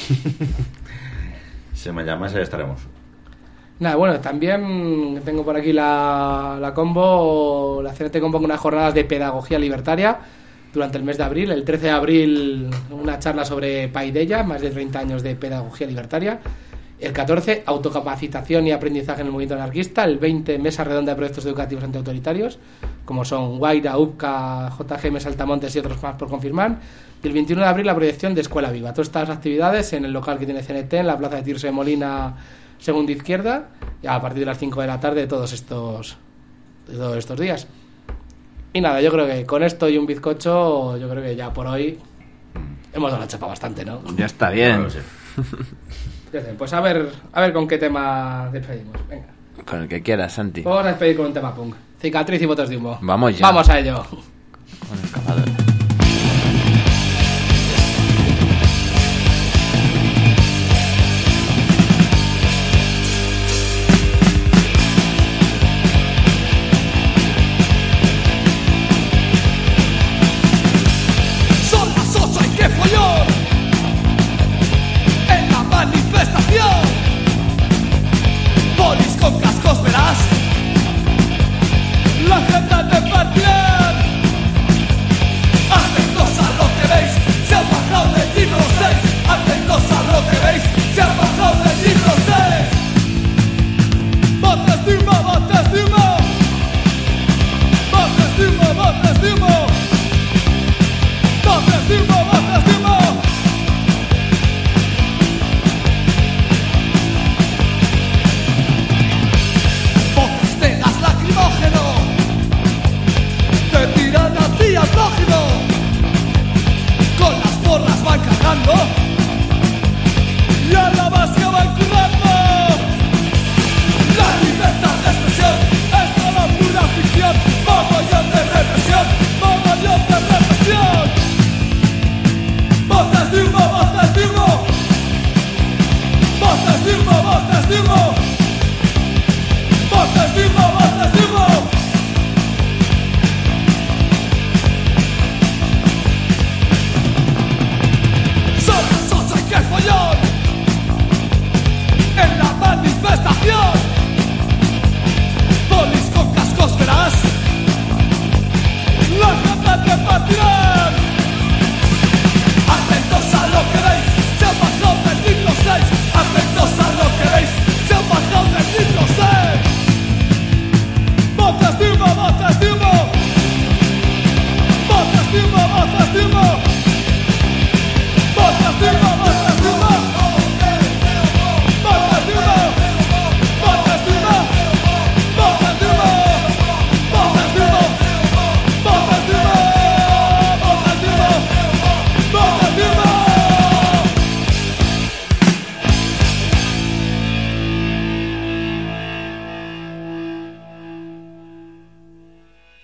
Si me llamáis, ahí estaremos. Nada, bueno, también tengo por aquí la combo, la CNT convoca unas jornadas de pedagogía libertaria durante el mes de abril. El 13 de abril una charla sobre Paideia, más de 30 años de pedagogía libertaria. El 14, autocapacitación y aprendizaje en el movimiento anarquista. El 20, mesa redonda de proyectos educativos antiautoritarios, como son Guaira, UPCA, JGM, Saltamontes y otros más por confirmar. Y el 21 de abril la proyección de Escuela Viva. Todas estas actividades en el local que tiene CNT, en la plaza de Tirso de Molina, segunda izquierda, y a partir de las 5 de la tarde todos estos días. Y nada, yo creo que con esto y un bizcocho, yo creo que ya por hoy hemos dado la chapa bastante, ¿no? Ya está bien. Claro, sí. Pues a ver con qué tema despedimos. Venga. Con el que quieras, Santi. Vamos a despedir con un tema punk. Cicatriz y botas de humo. Vamos ya. Vamos a ello. Con el